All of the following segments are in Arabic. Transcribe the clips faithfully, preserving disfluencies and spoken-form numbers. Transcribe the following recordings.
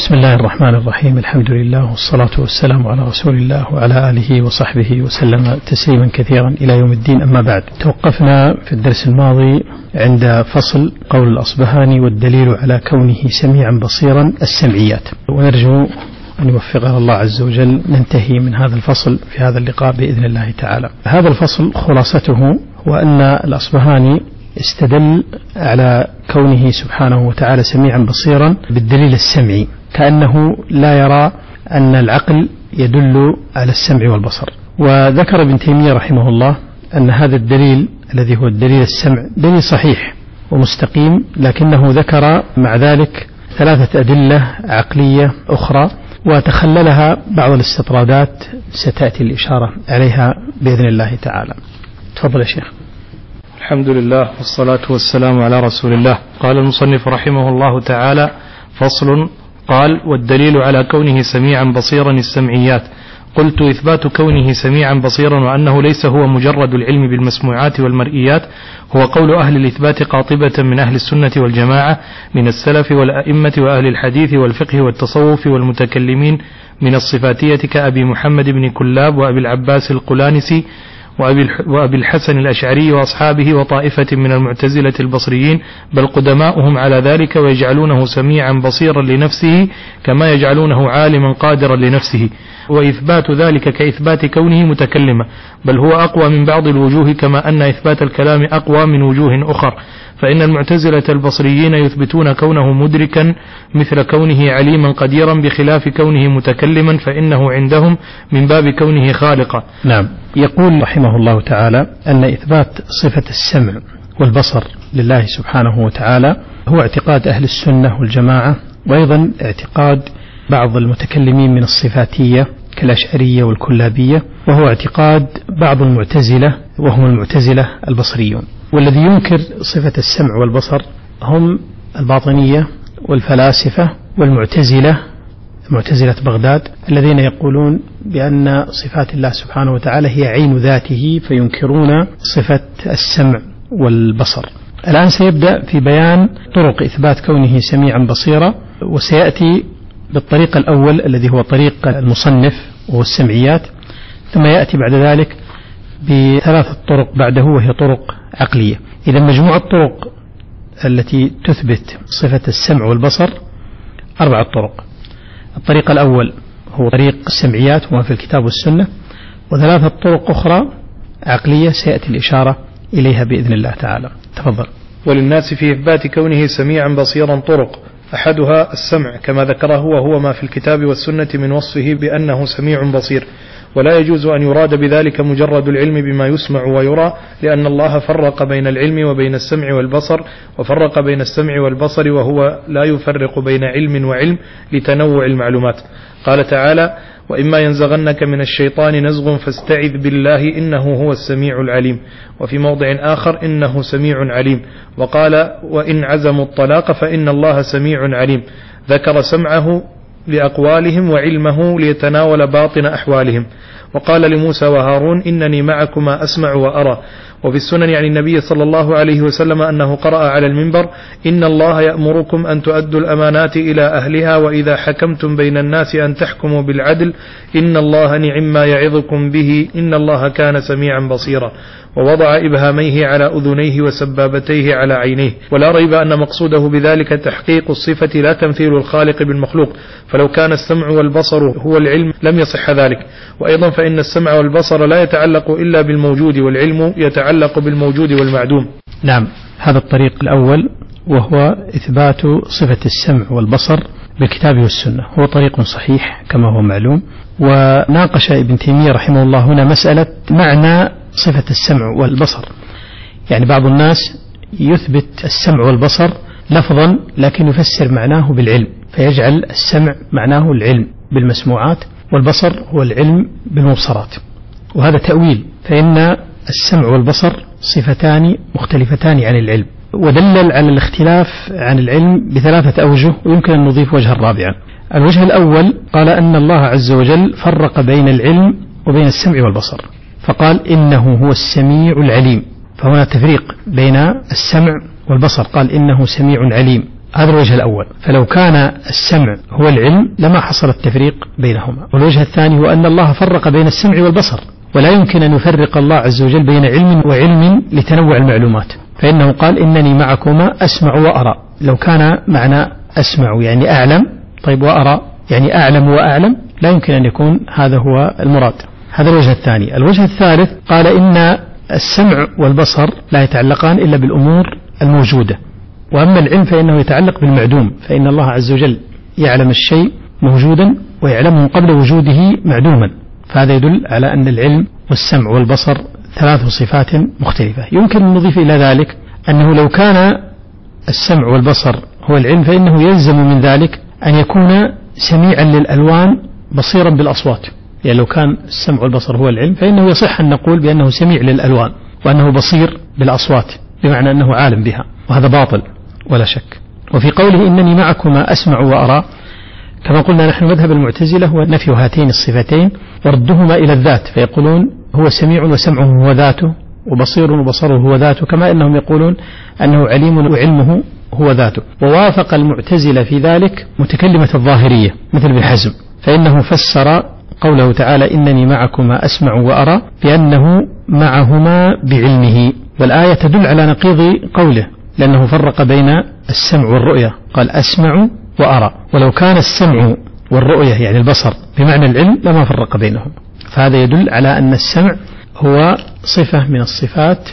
بسم الله الرحمن الرحيم. الحمد لله والصلاة والسلام على رسول الله وعلى آله وصحبه وسلم تسليما كثيرا إلى يوم الدين. أما بعد، توقفنا في الدرس الماضي عند فصل قول الأصبهاني والدليل على كونه سميعا بصيرا السمعيات، ونرجو أن يوفقنا الله عز وجل ننتهي من هذا الفصل في هذا اللقاء بإذن الله تعالى. هذا الفصل خلاصته هو أن الأصبهاني استدل على كونه سبحانه وتعالى سميعا بصيرا بالدليل السمعي، كأنه لا يرى أن العقل يدل على السمع والبصر. وذكر ابن تيمية رحمه الله أن هذا الدليل الذي هو الدليل السمع دليل صحيح ومستقيم، لكنه ذكر مع ذلك ثلاثة أدلة عقلية أخرى وتخللها بعض الاستطرادات ستأتي الإشارة عليها بإذن الله تعالى. تفضل يا شيخ. الحمد لله والصلاة والسلام على رسول الله. قال المصنف رحمه الله تعالى: فصل. قال: والدليل على كونه سميعا بصيرا السمعيات. قلت: إثبات كونه سميعا بصيرا وأنه ليس هو مجرد العلم بالمسموعات والمرئيات هو قول أهل الإثبات قاطبة من أهل السنة والجماعة من السلف والأئمة وأهل الحديث والفقه والتصوف والمتكلمين من الصفاتية كأبي محمد بن كلاب وأبي العباس القلانسي وأبي الحسن الأشعري وأصحابه وطائفة من المعتزلة البصريين، بل قدماؤهم على ذلك، ويجعلونه سميعا بصيرا لنفسه كما يجعلونه عالما قادرا لنفسه، وإثبات ذلك كإثبات كونه متكلما، بل هو أقوى من بعض الوجوه، كما أن إثبات الكلام أقوى من وجوه أخر. فإن المعتزلة البصريين يثبتون كونه مدركا مثل كونه عليما قديرا، بخلاف كونه متكلما، فإنه عندهم من باب كونه خالقا. نعم. يقول رحمه الله تعالى أن إثبات صفة السمع والبصر لله سبحانه وتعالى هو اعتقاد أهل السنة والجماعة، وأيضا اعتقاد بعض المتكلمين من الصفاتية كالأشعرية والكلابية، وهو اعتقاد بعض المعتزلة وهم المعتزلة البصريون. والذي ينكر صفة السمع والبصر هم الباطنية والفلاسفة والمعتزلة، معتزلة بغداد، الذين يقولون بأن صفات الله سبحانه وتعالى هي عين ذاته، فينكرون صفة السمع والبصر. الآن سيبدأ في بيان طرق إثبات كونه سميعا بصيرا، وسيأتي بالطريق الأول الذي هو طريق المصنف وهو السمعيات، ثم يأتي بعد ذلك بثلاثة طرق بعده وهي طرق عقلية. إذا مجموع الطرق التي تثبت صفة السمع والبصر أربعة طرق. الطريق الأول هو طريق السمعيات وما في الكتاب والسنة، وثلاثة طرق أخرى عقلية سيأتي الإشارة إليها بإذن الله تعالى. تفضل. وللناس في إثبات كونه سميعا بصيرا طرق، أحدها السمع كما ذكره، وهو ما في الكتاب والسنة من وصفه بأنه سميع بصير، ولا يجوز أن يراد بذلك مجرد العلم بما يسمع ويرى، لأن الله فرق بين العلم وبين السمع والبصر، وفرق بين السمع والبصر وهو لا يفرق بين علم وعلم لتنوع المعلومات. قال تعالى: وإما ينزغنك من الشيطان نزغ فاستعذ بالله إنه هو السميع العليم. وفي موضع آخر: إنه سميع عليم. وقال: وإن عزموا الطلاق فإن الله سميع عليم. ذكر سمعه لأقوالهم وعلمه ليتناول باطن أحوالهم. وقال لموسى وهارون: إنني معكما أسمع وأرى. وفي السنن عن النبي صلى الله عليه وسلم أنه قرأ على المنبر: إن الله يأمركم أن تؤدوا الأمانات إلى أهلها، وإذا حكمتم بين الناس أن تحكموا بالعدل، إن الله نعم ما يعظكم به، إن الله كان سميعا بصيرا. ووضع إبهاميه على أذنيه وسبابتيه على عينيه. ولا ريب أن مقصوده بذلك تحقيق الصفة لا تمثيل الخالق بالمخلوق، فلو كان السمع والبصر هو العلم لم يصح ذلك. وأيضا فإن السمع والبصر لا يتعلق إلا بالموجود، والعلم يتعلق بالموجود والمعدوم. نعم. هذا الطريق الأول وهو إثبات صفة السمع والبصر بالكتاب والسنة، هو طريق صحيح كما هو معلوم. وناقش ابن تيمية رحمه الله هنا مسألة معنى صفة السمع والبصر. يعني بعض الناس يثبت السمع والبصر لفظا لكن يفسر معناه بالعلم، فيجعل السمع معناه العلم بالمسموعات، والبصر هو العلم بالمبصرات، وهذا تأويل. فإن السمع والبصر صفتان مختلفتان عن العلم، ودلل على الاختلاف عن العلم بثلاثة أوجه، ويمكن أن نضيف وجها رابعا. الوجه الأول قال أن الله عز وجل فرق بين العلم وبين السمع والبصر، فقال إنه هو السميع العليم، فهنا تفريق بين السمع والبصر، قال إنه سميع عليم. هذا الوجه الأول. فلو كان السمع هو العلم لما حصل التفريق بينهما. والوجه الثاني هو أن الله فرق بين السمع والبصر، ولا يمكن أن يفرق الله عز وجل بين علم وعلم لتنوع المعلومات، فإنه قال إنني معكما أسمع وأرى. لو كان معنى أسمع يعني أعلم، طيب وأرى يعني أعلم وأعلم، لا يمكن أن يكون هذا هو المراد. هذا الوجه الثاني. الوجه الثالث قال إن السمع والبصر لا يتعلقان إلا بالأمور الموجودة، وأما العلم فإنه يتعلق بالمعدوم، فإن الله عز وجل يعلم الشيء موجودا ويعلمه قبل وجوده معدوما، فهذا يدل على أن العلم والسمع والبصر ثلاث صفات مختلفة. يمكن أن نضيف إلى ذلك أنه لو كان السمع والبصر هو العلم فإنه يلزم من ذلك أن يكون سميعا للألوان بصيرا بالأصوات. يعني لو كان السمع والبصر هو العلم فإنه يصح أن نقول بأنه سميع للألوان وأنه بصير بالأصوات، بمعنى أنه عالم بها، وهذا باطل ولا شك. وفي قوله إنني معكما أسمع وأرى، كما قلنا نحن مذهب المعتزلة هو نفي هاتين الصفتين وردهما إلى الذات، فيقولون هو سميع وسمعه هو ذاته، وبصير وبصره هو ذاته، كما أنهم يقولون أنه عليم وعلمه هو ذاته. ووافق المعتزلة في ذلك متكلمة الظاهرية مثل ابن حزم، فإنه فسر قوله تعالى إنني معكما أسمع وأرى بأنه معهما بعلمه، والآية تدل على نقيض قوله، لأنه فرق بين السمع والرؤية، قال أسمع وأرى، ولو كان السمع والرؤية يعني البصر بمعنى العلم لما فرق بينهم. فهذا يدل على أن السمع هو صفة من الصفات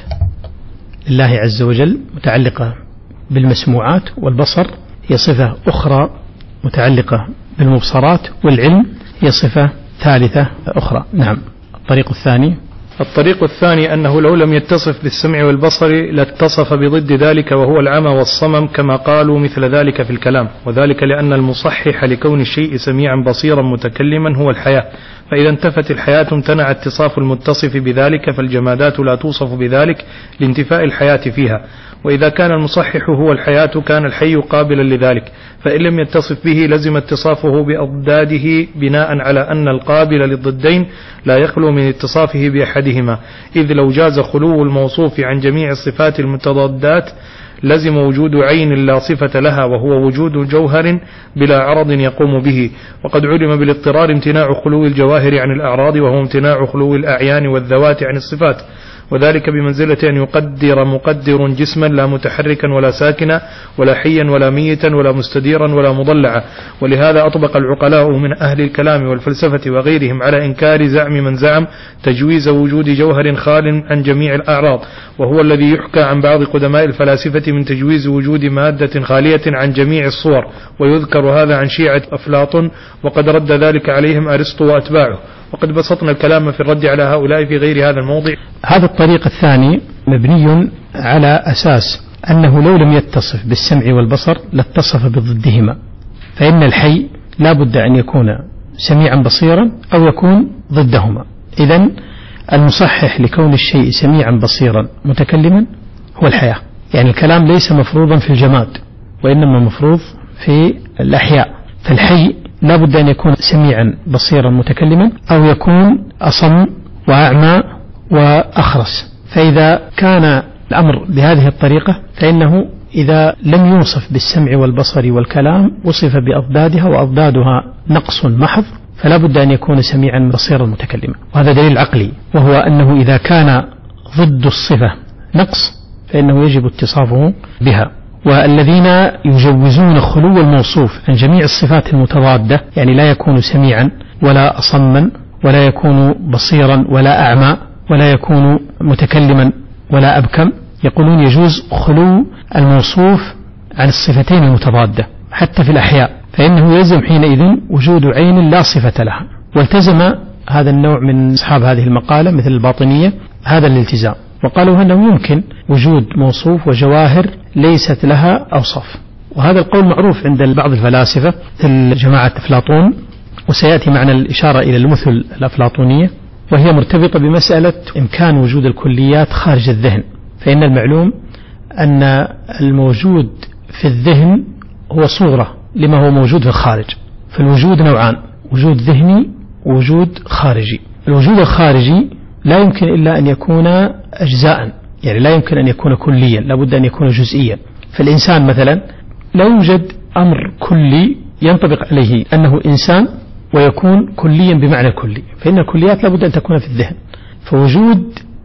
لله عز وجل متعلقة بالمسموعات، والبصر هي صفة أخرى متعلقة بالمبصرات، والعلم هي صفة ثالثة أخرى. نعم. الطريق الثاني الطريق الثاني أنه لو لم يتصف بالسمع والبصر لاتصف بضد ذلك وهو العمى والصمم، كما قالوا مثل ذلك في الكلام، وذلك لأن المصحح لكون الشيء سميعا بصيرا متكلما هو الحياة، فإذا انتفت الحياة امتنع اتصاف المتصف بذلك، فالجمادات لا توصف بذلك لانتفاء الحياة فيها، وإذا كان المصحح هو الحياة كان الحي قابلا لذلك، فإن لم يتصف به لزم اتصافه بأضداده بناء على أن القابل للضدين لا يخلو من اتصافه بأحدهما، إذ لو جاز خلو الموصوف عن جميع الصفات المتضادات لزم وجود عين لا صفة لها، وهو وجود جوهر بلا عرض يقوم به، وقد علم بالاضطرار امتناع خلو الجواهر عن الأعراض، وهو امتناع خلو الأعيان والذوات عن الصفات، وذلك بمنزلة أن يقدر مقدر جسما لا متحركا ولا ساكنا ولا حيا ولا ميتا ولا مستديرا ولا مضلعا. ولهذا أطبق العقلاء من أهل الكلام والفلسفة وغيرهم على إنكار زعم من زعم تجويز وجود جوهر خال عن جميع الأعراض، وهو الذي يحكى عن بعض قدماء الفلاسفة من تجويز وجود مادة خالية عن جميع الصور، ويذكر هذا عن شيعة أفلاطون، وقد رد ذلك عليهم أرسطو وأتباعه، وقد بسطنا الكلام في الرد على هؤلاء في غير هذا الموضع. هذا الطريق الثاني مبني على أساس أنه لو لم يتصف بالسمع والبصر لاتصف بضدهما، فإن الحي لا بد أن يكون سميعا بصيرا أو يكون ضدهما. إذن المصحح لكون الشيء سميعا بصيرا متكلما هو الحياة، يعني الكلام ليس مفروضا في الجماد وإنما مفروض في الأحياء، فالحي لا بد أن يكون سميعا بصيرا متكلما أو يكون أصم وأعمى وأخرس. فإذا كان الأمر بهذه الطريقة فإنه إذا لم يوصف بالسمع والبصر والكلام وصف بأضدادها، وأضدادها نقص محض، فلا بد أن يكون سميعا بصيرا متكلما. وهذا دليل عقلي، وهو أنه إذا كان ضد الصفة نقص فإنه يجب اتصافه بها. والذين يجوزون خلو الموصوف عن جميع الصفات المتضادة، يعني لا يكون سميعا ولا أصما ولا يكون بصيرا ولا أعمى ولا يكون متكلما ولا أبكم، يقولون يجوز خلو الموصوف عن الصفتين المتضادة حتى في الأحياء، فإنه يلزم حينئذ وجود عين لا صفة لها. والتزم هذا النوع من أصحاب هذه المقالة مثل الباطنية هذا الالتزام، وقالوا أنه يمكن وجود موصوف وجواهر ليست لها أوصاف. وهذا القول معروف عند بعض الفلاسفة مثل جماعة أفلاطون، وسيأتي معنا الإشارة إلى المثل الأفلاطونية، وهي مرتبطة بمسألة إمكان وجود الكليات خارج الذهن. فإن المعلوم أن الموجود في الذهن هو صورة لما هو موجود في الخارج، فالوجود نوعان: وجود ذهني ووجود خارجي. الوجود الخارجي لا يمكن إلا أن يكون أجزاء، يعني لا يمكن أن يكون كليا، لا بد أن يكون جزئيا. فالإنسان مثلا لا يوجد أمر كلي ينطبق عليه أنه إنسان ويكون كليا بمعنى الكلي، فإن الكليات لابد أن تكون في الذهن. فوجود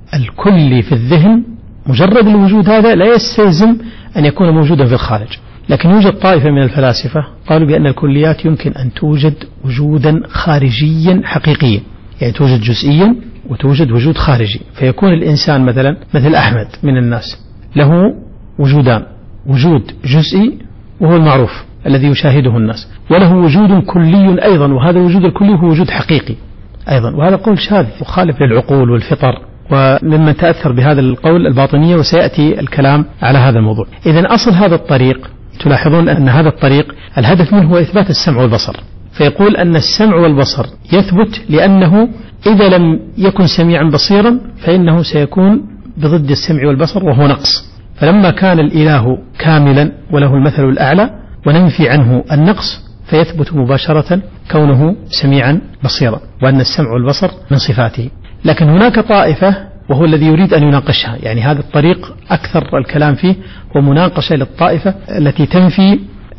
الكلي في الذهن مجرد الوجود هذا لا يستلزم أن يكون موجودا في الخارج. لكن يوجد طائفة من الفلاسفة قالوا بأن الكليات يمكن أن توجد وجودا خارجيا حقيقيا، يعني توجد جزئيا وتوجد وجود خارجي، فيكون الإنسان مثلا مثل أحمد من الناس له وجودان، وجود جزئي وهو المعروف الذي يشاهده الناس، وله وجود كلي أيضا، وهذا الوجود الكلي هو وجود حقيقي أيضا. وهذا قول شاذ مخالف للعقول والفطر، وممن تأثر بهذا القول الباطنية، وسيأتي الكلام على هذا الموضوع. إذن أصل هذا الطريق تلاحظون أن هذا الطريق الهدف منه هو إثبات السمع والبصر، فيقول أن السمع والبصر يثبت لأنه إذا لم يكن سميعا بصيرا فإنه سيكون بضد السمع والبصر وهو نقص. فلما كان الإله كاملا وله المثل الأعلى وننفي عنه النقص فيثبت مباشرة كونه سميعا بصيرا، وأن السمع والبصر من صفاته. لكن هناك طائفة وهو الذي يريد أن يناقشها، يعني هذا الطريق أكثر الكلام فيه ومناقشة للطائفة التي تنفي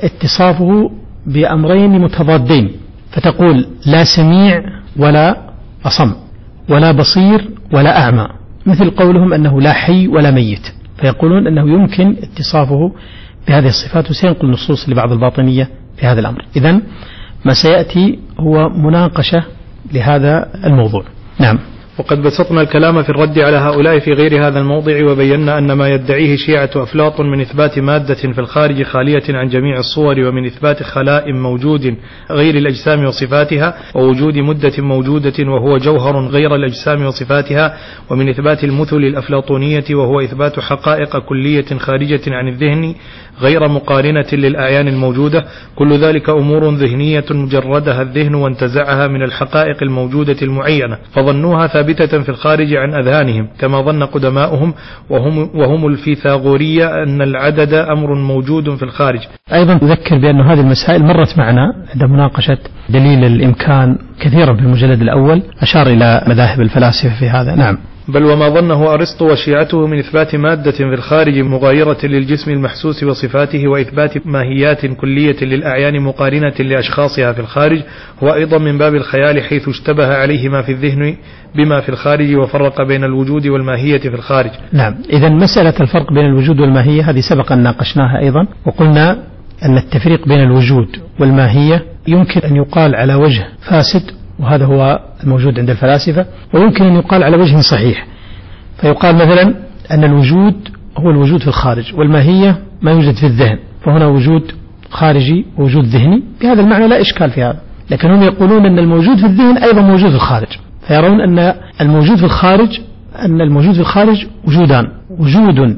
اتصافه بأمرين متضادين، فتقول لا سميع ولا أصم ولا بصير ولا أعمى، مثل قولهم أنه لا حي ولا ميت، فيقولون أنه يمكن اتصافه بهذه الصفات، وسينقل نصوص لبعض الباطنية في هذا الأمر. إذن ما سيأتي هو مناقشة لهذا الموضوع. نعم. وقد بسطنا الكلام في الرد على هؤلاء في غير هذا الموضع، وبينا أن ما يدعيه شيعة أفلاط من إثبات مادة في الخارج خالية عن جميع الصور، ومن إثبات خلاء موجود غير الأجسام وصفاتها، ووجود مدة موجودة وهو جوهر غير الأجسام وصفاتها، ومن إثبات المثل الأفلاطونية وهو إثبات حقائق كلية خارجة عن الذهن غير مقارنة للأعيان الموجودة، كل ذلك أمور ذهنية مجردها الذهن وانتزعها من الحقائق الموجودة المعينة، فظنوها ثابتة في الخارج عن أذهانهم، كما ظن قدماؤهم وهم, وهم الفيثاغورية أن العدد أمر موجود في الخارج. أيضا أذكر بأن هذه المسائل مرت معنا عند مناقشة دليل الإمكان كثيرا في المجلد الأول، أشار إلى مذاهب الفلاسفة في هذا. نعم. بل وما ظنه أرسطو وشيعته من إثبات مادة في الخارج مغايرة للجسم المحسوس وصفاته، وإثبات ماهيات كلية للأعيان مقارنة لأشخاصها في الخارج، هو أيضا من باب الخيال، حيث اشتبه عليه ما في الذهن بما في الخارج وفرق بين الوجود والماهية في الخارج. نعم. إذن مسألة الفرق بين الوجود والماهية هذه سبق أن ناقشناها أيضا، وقلنا أن التفريق بين الوجود والماهية يمكن أن يقال على وجه فاسد، وهذا هو الموجود عند الفلاسفة، ويمكن أن يقال على وجه صحيح، فيقال مثلا أن الوجود هو الوجود في الخارج، والماهية ما يوجد في الذهن، فهنا وجود خارجي ووجود ذهني، بهذا المعنى لا إشكال في هذا. لكن هم يقولون أن الموجود في الذهن أيضا موجود في الخارج، فيرون أن الموجود في الخارج أن الموجود في الخارج وجودان، وجود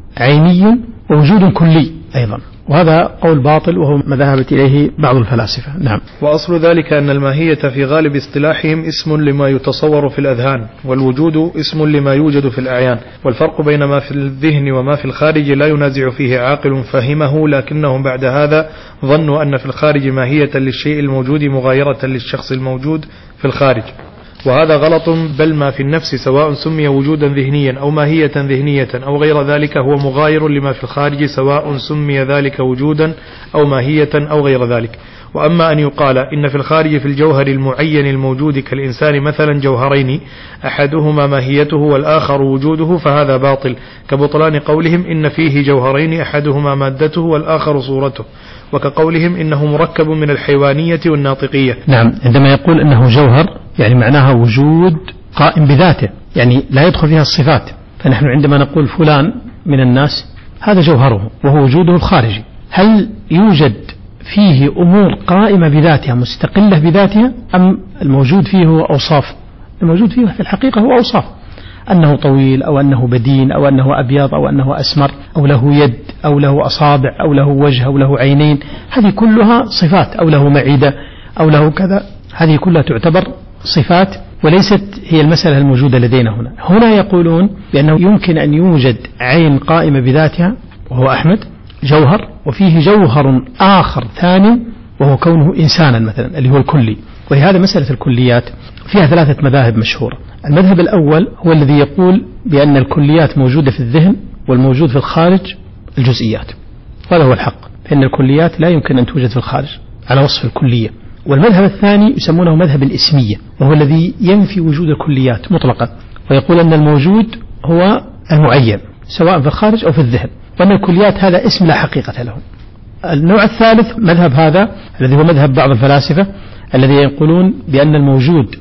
عيني ووجود كلي أيضا، وهذا قول باطل وهو ما ذهبت إليه بعض الفلاسفة. نعم. وأصل ذلك أن الماهية في غالب اصطلاحهم اسم لما يتصور في الأذهان، والوجود اسم لما يوجد في الأعيان، والفرق بين ما في الذهن وما في الخارج لا ينازع فيه عاقل فهمه، لكنهم بعد هذا ظنوا أن في الخارج ماهية للشيء الموجود مغايرة للشخص الموجود في الخارج، وهذا غلط، بل ما في النفس سواء سمي وجودا ذهنيا أو ماهية ذهنية أو غير ذلك هو مغاير لما في الخارج، سواء سمي ذلك وجودا أو ماهية أو غير ذلك. وأما أن يقال إن في الخارج في الجوهر المعين الموجود كالإنسان مثلا جوهرين أحدهما ماهيته والآخر وجوده، فهذا باطل، كبطلان قولهم إن فيه جوهرين أحدهما مادته والآخر صورته، وكقولهم إنه مركب من الحيوانية والناطقية. نعم. عندما يقول إنه جوهر يعني معناها وجود قائم بذاته، يعني لا يدخل فيها الصفات، فنحن عندما نقول فلان من الناس هذا جوهره وهو وجوده الخارجي، هل يوجد فيه أمور قائمة بذاتها مستقلة بذاتها، أم الموجود فيه هو أوصاف؟ الموجود فيه في الحقيقة هو أوصاف، أنه طويل أو أنه بدين أو أنه أبيض أو أنه أسمر أو له يد أو له أصابع أو له وجه أو له عينين، هذه كلها صفات، أو له معدة أو له كذا، هذه كلها تعتبر صفات وليست هي المسألة الموجودة لدينا هنا. هنا يقولون بأنه يمكن أن يوجد عين قائمة بذاتها وهو أحمد جوهر، وفيه جوهر آخر ثاني وهو كونه إنسانا مثلا اللي هو الكلي. ولهذا مسألة الكليات فيها ثلاثة مذاهب مشهورة. المذهب الأول هو الذي يقول بأن الكليات موجودة في الذهن والموجود في الخارج الجزئيات، وهذا هو الحق، فإن الكليات لا يمكن أن توجد في الخارج على وصف الكلية. والمذهب الثاني يسمونه مذهب الإسمية، وهو الذي ينفي وجود الكليات مطلقا، ويقول أن الموجود هو المعين سواء في الخارج أو في الذهن، وأن الكليات هذا اسم لا حقيقة له. النوع الثالث مذهب هذا الذي هو مذهب بعض الفلاسفة الذي يقولون بأن الموجود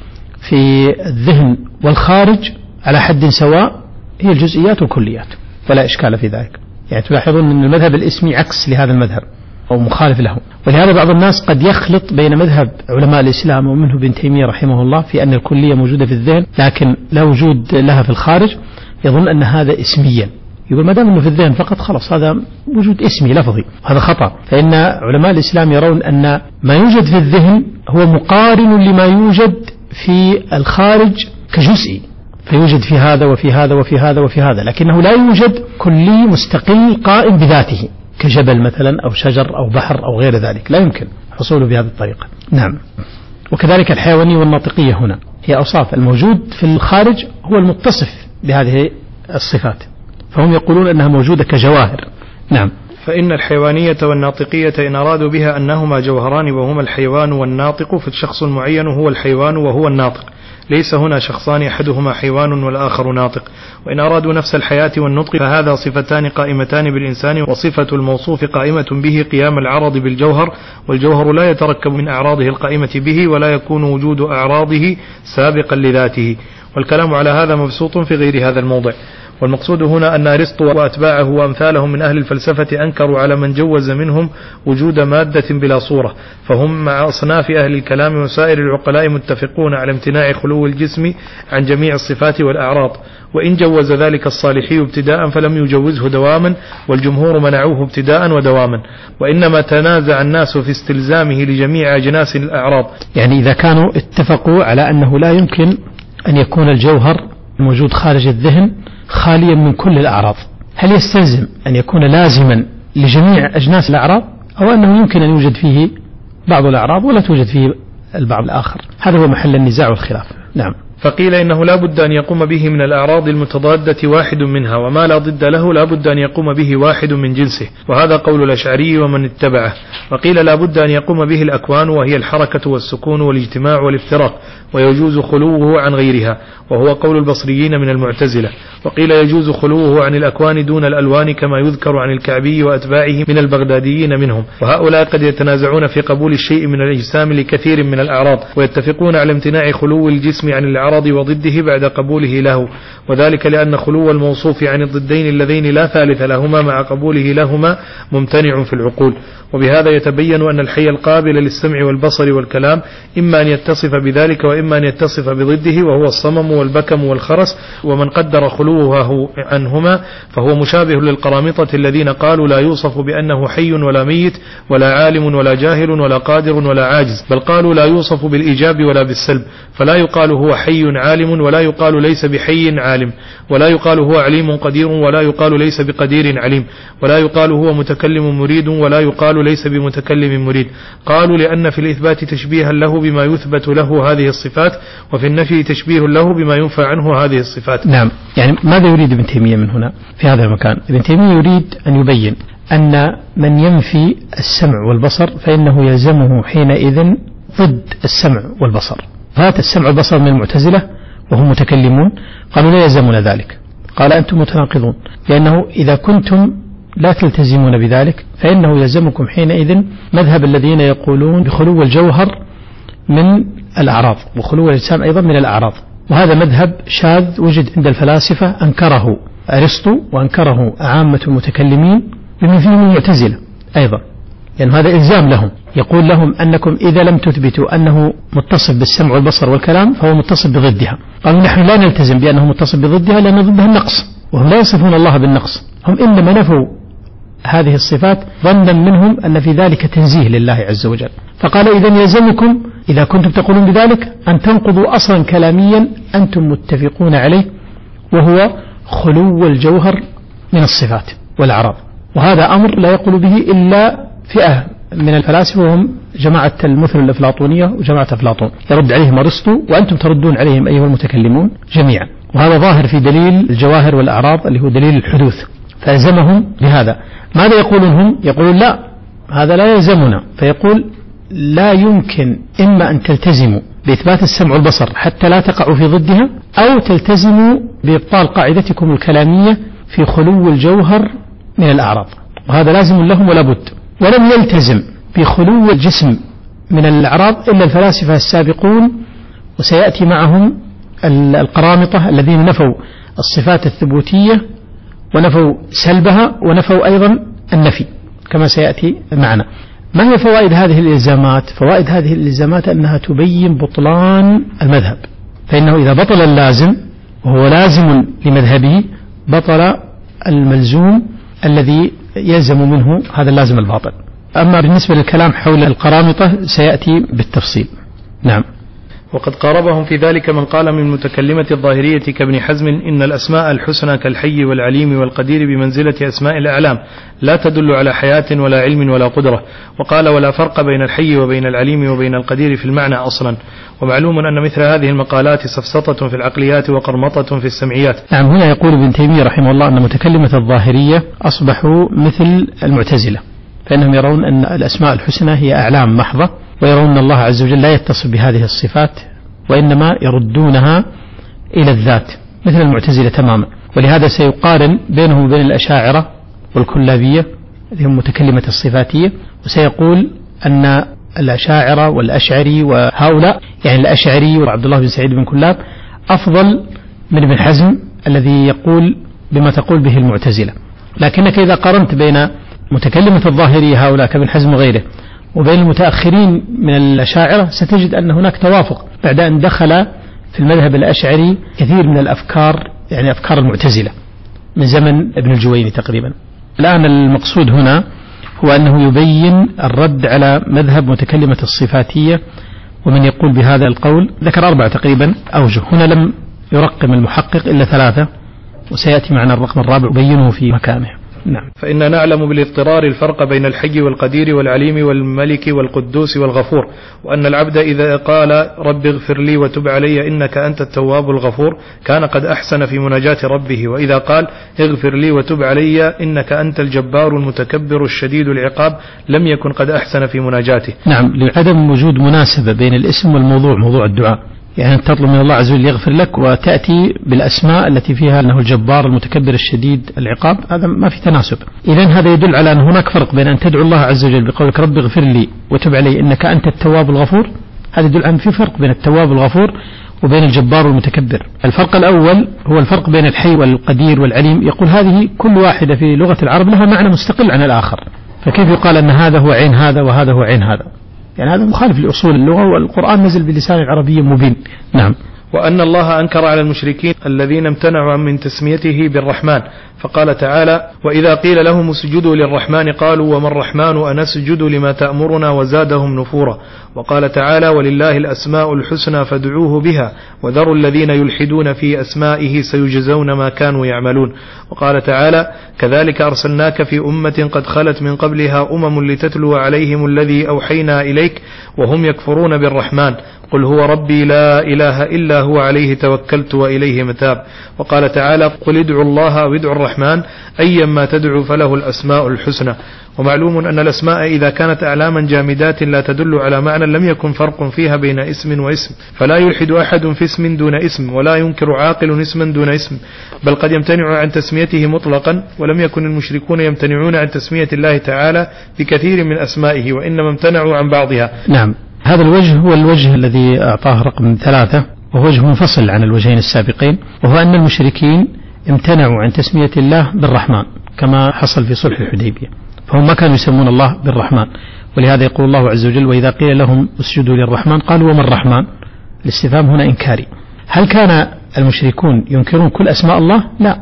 في الذهن والخارج على حد سواء هي الجزئيات والكليات، ولا إشكال في ذلك. يعني تلاحظون أن المذهب الإسمي عكس لهذا المذهب أو مخالف له. ولهذا بعض الناس قد يخلط بين مذهب علماء الإسلام ومنه ابن تيمية رحمه الله في أن الكلية موجودة في الذهن لكن لا وجود لها في الخارج، يظن أن هذا اسميا، يقول ما دام أنه في الذهن فقط خلاص هذا وجود اسمي لفظي، هذا خطأ. فإن علماء الإسلام يرون أن ما يوجد في الذهن هو مقارن لما يوجد في الخارج كجزئي، فيوجد في هذا وفي هذا وفي هذا وفي هذا، لكنه لا يوجد كلي مستقل قائم بذاته كجبل مثلا أو شجر أو بحر أو غير ذلك، لا يمكن حصوله بهذه الطريقة. نعم. وكذلك الحيوانية والناطقية هنا هي أوصاف الموجود في الخارج هو المتصف بهذه الصفات، فهم يقولون أنها موجودة كجواهر. نعم. فإن الحيوانية والناطقية إن أرادوا بها أنهما جوهران وهما الحيوان والناطق، فالشخص المعين هو الحيوان وهو الناطق، ليس هنا شخصان أحدهما حيوان والآخر ناطق. وإن أرادوا نفس الحياة والنطق فهذا صفتان قائمتان بالإنسان، وصفة الموصوف قائمة به قيام العرض بالجوهر، والجوهر لا يتركب من أعراضه القائمة به، ولا يكون وجود أعراضه سابقا لذاته. والكلام على هذا مبسوط في غير هذا الموضع. والمقصود هنا أن أرسطو وأتباعه وأمثالهم من أهل الفلسفة أنكروا على من جوز منهم وجود مادة بلا صورة، فهم مع أصناف أهل الكلام وسائر العقلاء متفقون على امتناع خلو الجسم عن جميع الصفات والأعراض. وإن جوز ذلك الصالحي ابتداء فلم يجوزه دواما، والجمهور منعوه ابتداء ودواما، وإنما تنازع الناس في استلزامه لجميع أجناس الأعراض. يعني إذا كانوا اتفقوا على أنه لا يمكن أن يكون الجوهر موجود خارج الذهن خاليا من كل الأعراض، هل يستلزم أن يكون لازما لجميع أجناس الأعراض، أو أنه يمكن أن يوجد فيه بعض الأعراض ولا توجد فيه البعض الآخر؟ هذا هو محل النزاع والخلاف. نعم. فقيل إنه لا بد أن يقوم به من الأعراض المتضادة واحد منها، وما لا ضد له لا بد أن يقوم به واحد من جنسه، وهذا قول الأشعري ومن اتبعه. وقيل لا بد أن يقوم به الأكوان، وهي الحركة والسكون والاجتماع والافتراق، ويجوز خلوه عن غيرها، وهو قول البصريين من المعتزلة. وقيل يجوز خلوه عن الأكوان دون الألوان، كما يذكر عن الكعبي وأتباعه من البغداديين منهم. وهؤلاء قد يتنازعون في قبول الشيء من الأجسام لكثير من الأعراض، ويتفقون على امتناع خلو الجسم عن الأعراض وضده بعد قبوله له، وذلك لأن خلو الموصوف عن الضدين اللذين لا ثالث لهما مع قبوله لهما ممتنع في العقول. وبهذا يتبين أن الحي القابل للسمع والبصر والكلام إما أن يتصف بذلك وإما أن يتصف بضده، وهو الصمم والبكم والخرس. ومن قدر خلوه عنهما فهو مشابه للقرامطة الذين قالوا لا يوصف بأنه حي ولا ميت ولا عالم ولا جاهل ولا قادر ولا عاجز، بل قالوا لا يوصف بالإيجاب ولا بالسلب، فلا يقال هو حي عالم ولا يقال ليس بحي عالم، ولا يقال هو عليم قدير ولا يقال ليس بقدير عليم، ولا يقال هو متكلم مريد ولا يقال ليس بمتكلم مريد. قالوا لأن في الإثبات تشبيها له بما يثبت له هذه الصفات، وفي النفي تشبيه له بما ينفى عنه هذه الصفات. نعم. يعني ماذا يريد ابن تيمية من هنا في هذا المكان؟ ابن تيمية يريد أن يبين أن من ينفي السمع والبصر فإنه يلزمه حينئذ ضد السمع والبصر. هذا السمع والبصر من المعتزلة وهم متكلمون قالوا لا يلزمون ذلك، قال أنتم متناقضون، لأنه إذا كنتم لا تلتزمون بذلك فإنه يلزمكم حينئذ مذهب الذين يقولون بخلو الجوهر من الأعراض وخلو الأجسام أيضا من الأعراض. وهذا مذهب شاذ وجد عند الفلاسفة، أنكره أرسطو وأنكره عامة المتكلمين بمن فيهم المعتزلة أيضا، لأن يعني هذا إلزام لهم، يقول لهم أنكم إذا لم تثبتوا أنه متصف بالسمع والبصر والكلام فهو متصف بضدها. قالوا نحن لا نلتزم بأنه متصف بضدها لأن ضدها النقص، وهم لا يصفون الله بالنقص، هم إنما نفوا هذه الصفات ظنا منهم أن في ذلك تنزيه لله عز وجل. فقال إذن يلزمكم إذا كنتم تقولون بذلك أن تنقضوا أصلا كلاميا أنتم متفقون عليه، وهو خلو الجوهر من الصفات والأعراض. وهذا أمر لا يقول به إلا فئة من الفلاسفة وهم جماعة المثل الأفلاطونية وجماعة أفلاطون، يرد عليهم أرسطو وأنتم تردون عليهم أيها المتكلمون جميعا. وهذا ظاهر في دليل الجواهر والأعراض اللي هو دليل الحدوث، فألزمهم بهذا. ماذا يقولون هم؟ يقولون لا، هذا لا يلزمنا. فيقول لا يمكن إما أن تلتزموا بإثبات السمع والبصر حتى لا تقعوا في ضدها، أو تلتزموا بإبطال قاعدتكم الكلامية في خلو الجوهر من الأعراض، وهذا لازم لهم ولا بد. ولم يلتزم بخلو الجسم من الأعراض إلا الفلاسفة السابقون، وسيأتي معهم القرامطة الذين نفوا الصفات الثبوتية ونفوا سلبها ونفوا أيضا النفي كما سيأتي معنا. ما هي فوائد هذه الإلزامات؟ فوائد هذه الإلزامات أنها تبين بطلان المذهب، فإنه إذا بطل اللازم وهو لازم لمذهبه بطل الملزوم الذي يلزم منه هذا اللازم الباطل. أما بالنسبة للكلام حول القرامطة سيأتي بالتفصيل. نعم. وقد قاربهم في ذلك من قال من متكلمة الظاهرية كابن حزم إن الأسماء الحسنى كالحي والعليم والقدير بمنزلة أسماء الأعلام لا تدل على حياة ولا علم ولا قدرة. وقال ولا فرق بين الحي وبين العليم وبين القدير في المعنى أصلا. ومعلوم أن مثل هذه المقالات سفسطة في العقليات وقرمطة في السمعيات. نعم. هنا يقول ابن تيمية رحمه الله أن متكلمة الظاهرية أصبحوا مثل المعتزلة، فإنهم يرون أن الأسماء الحسنى هي أعلام محضة، ويرون أن الله عز وجل لا يتصف بهذه الصفات، وإنما يردونها إلى الذات مثل المعتزلة تماما. ولهذا سيقارن بينهم وبين الأشاعرة والكلابية اللي هم متكلمة الصفاتية، وسيقول أن الأشاعرة والأشعري وهؤلاء يعني الأشعري وعبد الله بن سعيد بن كلاب أفضل من ابن حزم الذي يقول بما تقول به المعتزلة. لكنك إذا قارنت بين متكلمة الظاهرية هؤلاء كابن حزم وغيره وبين المتأخرين من الأشاعرة ستجد أن هناك توافق بعد أن دخل في المذهب الأشعري كثير من الأفكار، يعني أفكار المعتزلة من زمن ابن الجويني تقريبا. الآن المقصود هنا هو أنه يبين الرد على مذهب متكلمة الصفاتية، ومن يقول بهذا القول ذكر أربعة تقريبا أوجه. هنا لم يرقم المحقق إلا ثلاثة، وسيأتي معنا الرقم الرابع وبينه في مكانه. نعم. فإن نعلم بالاضطرار الفرق بين الحي والقدير والعليم والملك والقدوس والغفور، وأن العبد إذا قال رب اغفر لي وتب علي إنك أنت التواب الغفور كان قد أحسن في مناجاة ربه، وإذا قال اغفر لي وتب علي إنك أنت الجبار المتكبر الشديد العقاب لم يكن قد أحسن في مناجاته. نعم، لعدم وجود مناسبة بين الاسم والموضوع، موضوع الدعاء، يعني تطلب من الله عز وجل يغفر لك وتأتي بالأسماء التي فيها أنه الجبار المتكبر الشديد العقاب، هذا ما في تناسب. إذن هذا يدل على أن هناك فرق بين أن تدعو الله عز وجل بقولك رب اغفر لي وتب علي إنك أنت التواب الغفور، هذا يدل أن في فرق بين التواب الغفور وبين الجبار المتكبر. الفرق الأول هو الفرق بين الحي والقدير والعليم، يقول هذه كل واحدة في لغة العرب لها معنى مستقل عن الآخر، فكيف يقال أن هذا هو عين هذا وهذا هو عين هذا؟ يعني هذا مخالف لأصول اللغة، والقرآن نزل بلسان عربي مبين. نعم. وأن الله أنكر على المشركين الذين امتنعوا من تسميته بالرحمن، فقال تعالى وإذا قيل لهم اسجدوا للرحمن قالوا وما الرحمن أنسجد لما تأمرنا وزادهم نفورا. وقال تعالى ولله الأسماء الحسنى فادعوه بها وذروا الذين يلحدون في أسمائه سيجزون ما كانوا يعملون. وقال تعالى كذلك أرسلناك في أمة قد خلت من قبلها أمم لتتلو عليهم الذي أوحينا إليك وهم يكفرون بالرحمن قل هو ربي لا إله إلا هو عليه توكلت وإليه متاب. وقال تعالى قل ادعوا الله أو ادعوا الرحمن أيما تدعو فله الأسماء الحسنى. ومعلوم أن الأسماء إذا كانت أعلاما جامدات لا تدل على معنى لم يكن فرق فيها بين اسم واسم، فلا يلحد أحد في اسم دون اسم، ولا ينكر عاقل اسما دون اسم، بل قد يمتنع عن تسميته مطلقا. ولم يكن المشركون يمتنعون عن تسمية الله تعالى بكثير من أسمائه، وإنما امتنعوا عن بعضها. نعم، هذا الوجه هو الوجه الذي أعطاه رقم ثلاثة، وهو وجه منفصل عن الوجهين السابقين، وهو أن المشركين امتنعوا عن تسمية الله بالرحمن كما حصل في صلح الحديبية، فهم ما كانوا يسمون الله بالرحمن. ولهذا يقول الله عز وجل وإذا قيل لهم اسجدوا للرحمن قالوا وما الرحمن؟ الاستفهام هنا إنكاري. هل كان المشركون ينكرون كل أسماء الله؟ لا،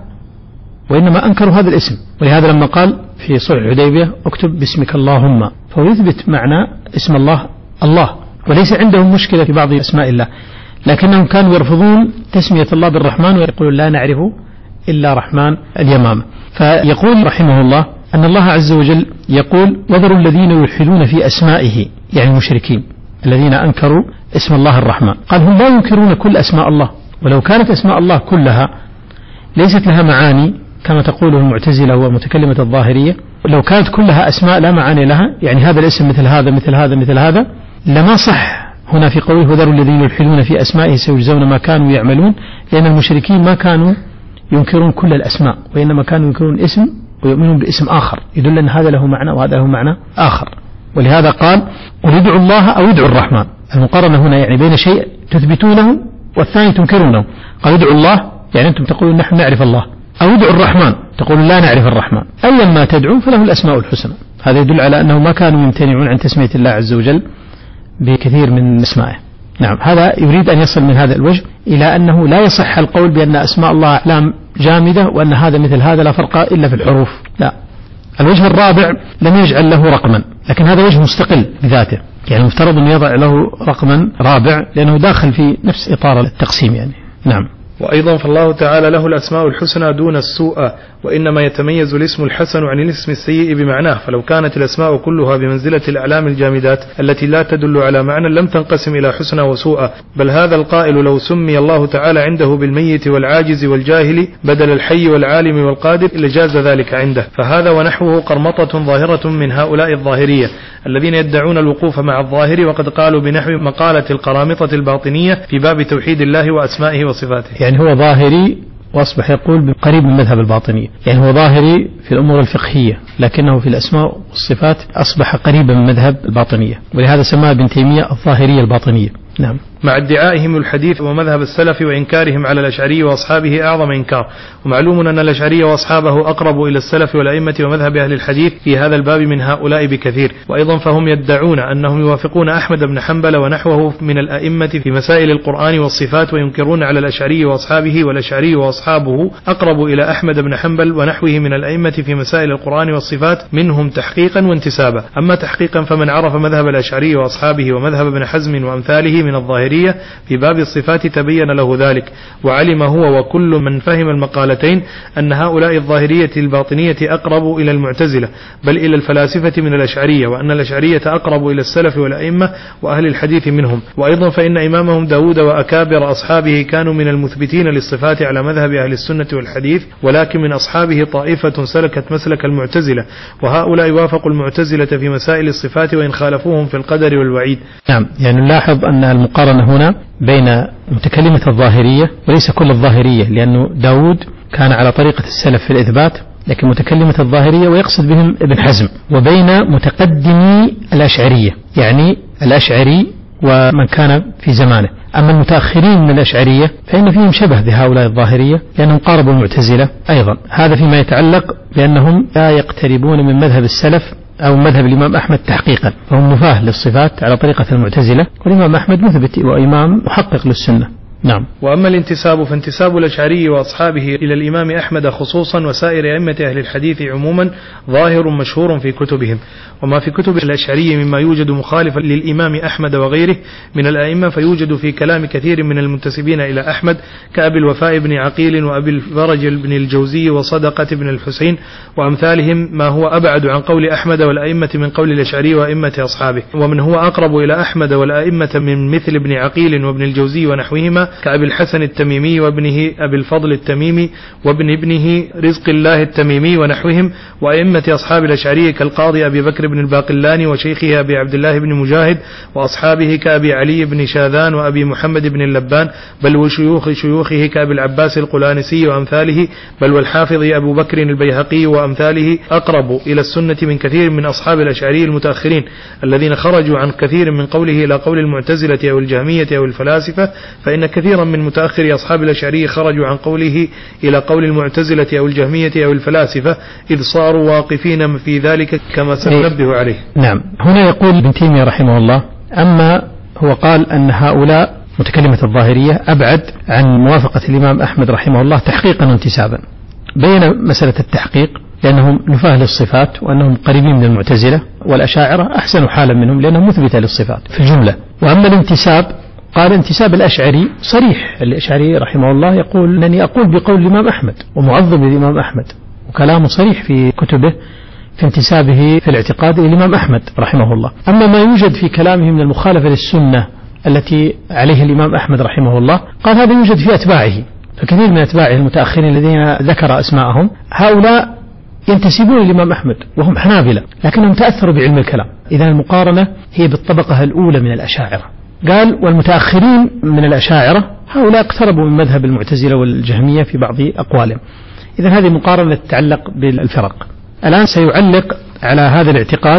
وإنما أنكروا هذا الاسم. ولهذا لما قال في صلح الحديبية اكتب باسمك اللهم، فهو يثبت معنى اسم الله الله، وليس عندهم مشكلة في بعض أسماء الله، لكنهم كانوا يرفضون تسمية الله بالرحمن ويقولون لا نعرف إلا رحمن اليمامة. فيقول رحمه الله أن الله عز وجل يقول وذروا الذين يلحدون في أسمائه، يعني المشركين الذين أنكروا اسم الله الرحمن. قال هم لا ينكرون كل أسماء الله، ولو كانت أسماء الله كلها ليست لها معاني كما تقوله المعتزلة ومتكلمة الظاهرية، لو كانت كلها أسماء لا معاني لها، يعني هذا الاسم مثل هذا مثل هذا مثل هذا، لما صح هنا في قوله وذروا الذين يلحدون في أسمائه سيجزون ما كانوا يعملون، لأن المشركين ما كانوا ينكرون كل الأسماء، وإنما كانوا ينكرون اسم ويؤمنون باسم آخر يدل أن هذا له معنى وهذا له معنى آخر. ولهذا قال قل ادعوا الله أو ادعوا الرحمن، المقارنة هنا يعني بين شيء تثبتونه والثاني تنكرونه. قال ادعوا الله يعني أنتم تقولون نحن نعرف الله، أو ادعوا الرحمن تقولون لا نعرف الرحمن، أيا ما تدعو فله الأسماء الحسنى. هذا يدل على أنه ما كانوا يمتنعون عن تسمية الله عز وجل بكثير من اسمائه. نعم، هذا يريد أن يصل من هذا الوجه إلى أنه لا يصح القول بأن أسماء الله أعلام جامدة وأن هذا مثل هذا لا فرق إلا في الحروف، لا. الوجه الرابع لم يجعل له رقما، لكن هذا وجه مستقل بذاته، يعني المفترض أن يضع له رقما رابع لأنه داخل في نفس إطار التقسيم يعني. نعم. وأيضا فالله تعالى له الأسماء الحسنى دون السوء، وإنما يتميز الاسم الحسن عن الاسم السيء بمعناه، فلو كانت الأسماء كلها بمنزلة الأعلام الجامدات التي لا تدل على معنى لم تنقسم إلى حسنى وسوء، بل هذا القائل لو سمي الله تعالى عنده بالميت والعاجز والجاهل بدل الحي والعالم والقادر لجاز ذلك عنده. فهذا ونحوه قرمطة ظاهرة من هؤلاء الظاهرية الذين يدعون الوقوف مع الظاهر، وقد قالوا بنحو مقالة القرامطة الباطنية في باب توحيد الله وأسمائه وصفاته. يعني هو ظاهري وأصبح يقول قريب من مذهب الباطنية، يعني هو ظاهري في الأمور الفقهية لكنه في الأسماء والصفات أصبح قريبا من مذهب الباطنية، ولهذا سماه ابن تيمية الظاهرية الباطنية. نعم. مع ادعائهم الحديث ومذهب السلف وإنكارهم على الأشعري وأصحابه أعظم إنكار. ومعلوم أن الأشعري وأصحابه أقرب إلى السلف والأئمة ومذهب أهل الحديث في هذا الباب من هؤلاء بكثير. وأيضا فهم يدعون أنهم يوافقون أحمد بن حنبل ونحوه من الأئمة في مسائل القرآن والصفات، وينكرون على الأشعري وأصحابه، والأشعري وأصحابه أقرب إلى أحمد بن حنبل ونحوه من الأئمة في مسائل القرآن والصفات منهم تحقيقا وانتسابا. أما تحقيقا فمن عرف مذهب الأشعري وأصحابه ومذهب ابن حزم وأمثاله من الظاهرية في باب الصفات تبين له ذلك، وعلم هو وكل من فهم المقالتين أن هؤلاء الظاهرية الباطنية أقرب إلى المعتزلة بل إلى الفلاسفة من الأشعرية، وأن الأشعرية أقرب إلى السلف والأئمة وأهل الحديث منهم. وأيضا فإن إمامهم داود وأكابر أصحابه كانوا من المثبتين للصفات على مذهب أهل السنة والحديث، ولكن من أصحابه طائفة سلكت مسلك المعتزلة، وهؤلاء وافقوا المعتزلة في مسائل الصفات وإن خالفوهم في القدر والوعيد. نعم، يعني نلاحظ أن المقارنة هنا بين متكلمة الظاهرية وليس كل الظاهرية، لأنه داود كان على طريقة السلف في الإثبات، لكن متكلمة الظاهرية ويقصد بهم ابن حزم، وبين متقدمي الأشعرية يعني الأشعري ومن كان في زمانه. أما المتأخرين من الأشعرية فإن فيهم شبه بهؤلاء الظاهرية لأنهم قاربوا المعتزلة أيضا. هذا فيما يتعلق بأنهم لا يقتربون من مذهب السلف أو مذهب الإمام أحمد تحقيقا، فهم نفاه للصفات على طريقة المعتزلة، والإمام أحمد مثبت وإمام محقق للسنة. نعم. وأما الانتساب فانتساب الأشعري وأصحابه إلى الإمام أحمد خصوصا وسائر أئمة أهل الحديث عموما ظاهر مشهور في كتبهم. وما في كتب الأشعري مما يوجد مخالفا للإمام أحمد وغيره من الأئمة فيوجد في كلام كثير من المنتسبين إلى أحمد كأبي الوفاء بن عقيل وأبي الفرج بن الجوزي وصدقة بن الحسين وأمثالهم ما هو أبعد عن قول أحمد والأئمة من قول الأشعري وأئمة أصحابه. ومن هو أقرب إلى أحمد والأئمة من مثل ابن عقيل وابن الجوزي ونحوهما كأبي الحسن التميمي وابنه أبي الفضل التميمي وابن ابنه رزق الله التميمي ونحوهم، وأئمة أصحاب الأشعري كالقاضي أبي بكر بن الباقلاني وشيخه أبي عبد الله بن مجاهد وأصحابه كأبي علي بن شاذان وأبي محمد بن اللبان، بل وشيوخ شيوخه كأبي العباس القلانسي وأمثاله، بل والحافظ أبو بكر البيهقي وأمثاله أقرب إلى السنة من كثير من أصحاب الأشعري المتأخرين الذين خرجوا عن كثير من قوله إلى قول المعتزلة أو الجهمية أو الفلاسفة، فإن كثيرا من متأخر أصحاب الأشعري خرجوا عن قوله إلى قول المعتزلة أو الجهمية أو الفلاسفة إذ صاروا واقفين في ذلك كما سننبه عليه. نعم. هنا يقول ابن تيمية رحمه الله أما هو قال أن هؤلاء متكلمة الظاهرية أبعد عن موافقة الإمام أحمد رحمه الله تحقيقا وانتسابا، بين مسألة التحقيق لأنهم نفاه للصفات وأنهم قريبين من المعتزلة، والأشاعرة أحسن حالا منهم لأنهم مثبتة للصفات في الجملة. وأما الانتساب قال انتساب الأشعري صريح، الأشعري رحمه الله يقول أنني أقول بقول الإمام أحمد ومعظم الإمام أحمد، وكلامه صريح في كتبه في انتسابه في الاعتقاد للإمام أحمد رحمه الله. أما ما يوجد في كلامه من المخالفة للسنة التي عليه الإمام أحمد رحمه الله قال هذا يوجد في أتباعه، فكثير من أتباعه المتأخرين الذين ذكر أسماءهم هؤلاء ينتسبون للإمام أحمد وهم حنابلة، لكنهم تأثروا بعلم الكلام. إذا المقارنة هي بالطبقة الأولى من الأشاعرة. قال والمتأخرين من الأشاعرة هؤلاء اقتربوا من مذهب المعتزلة والجهمية في بعض أقوالهم. إذا هذه مقارنة تتعلق بالفرق. الآن سيعلق على هذا الاعتقاد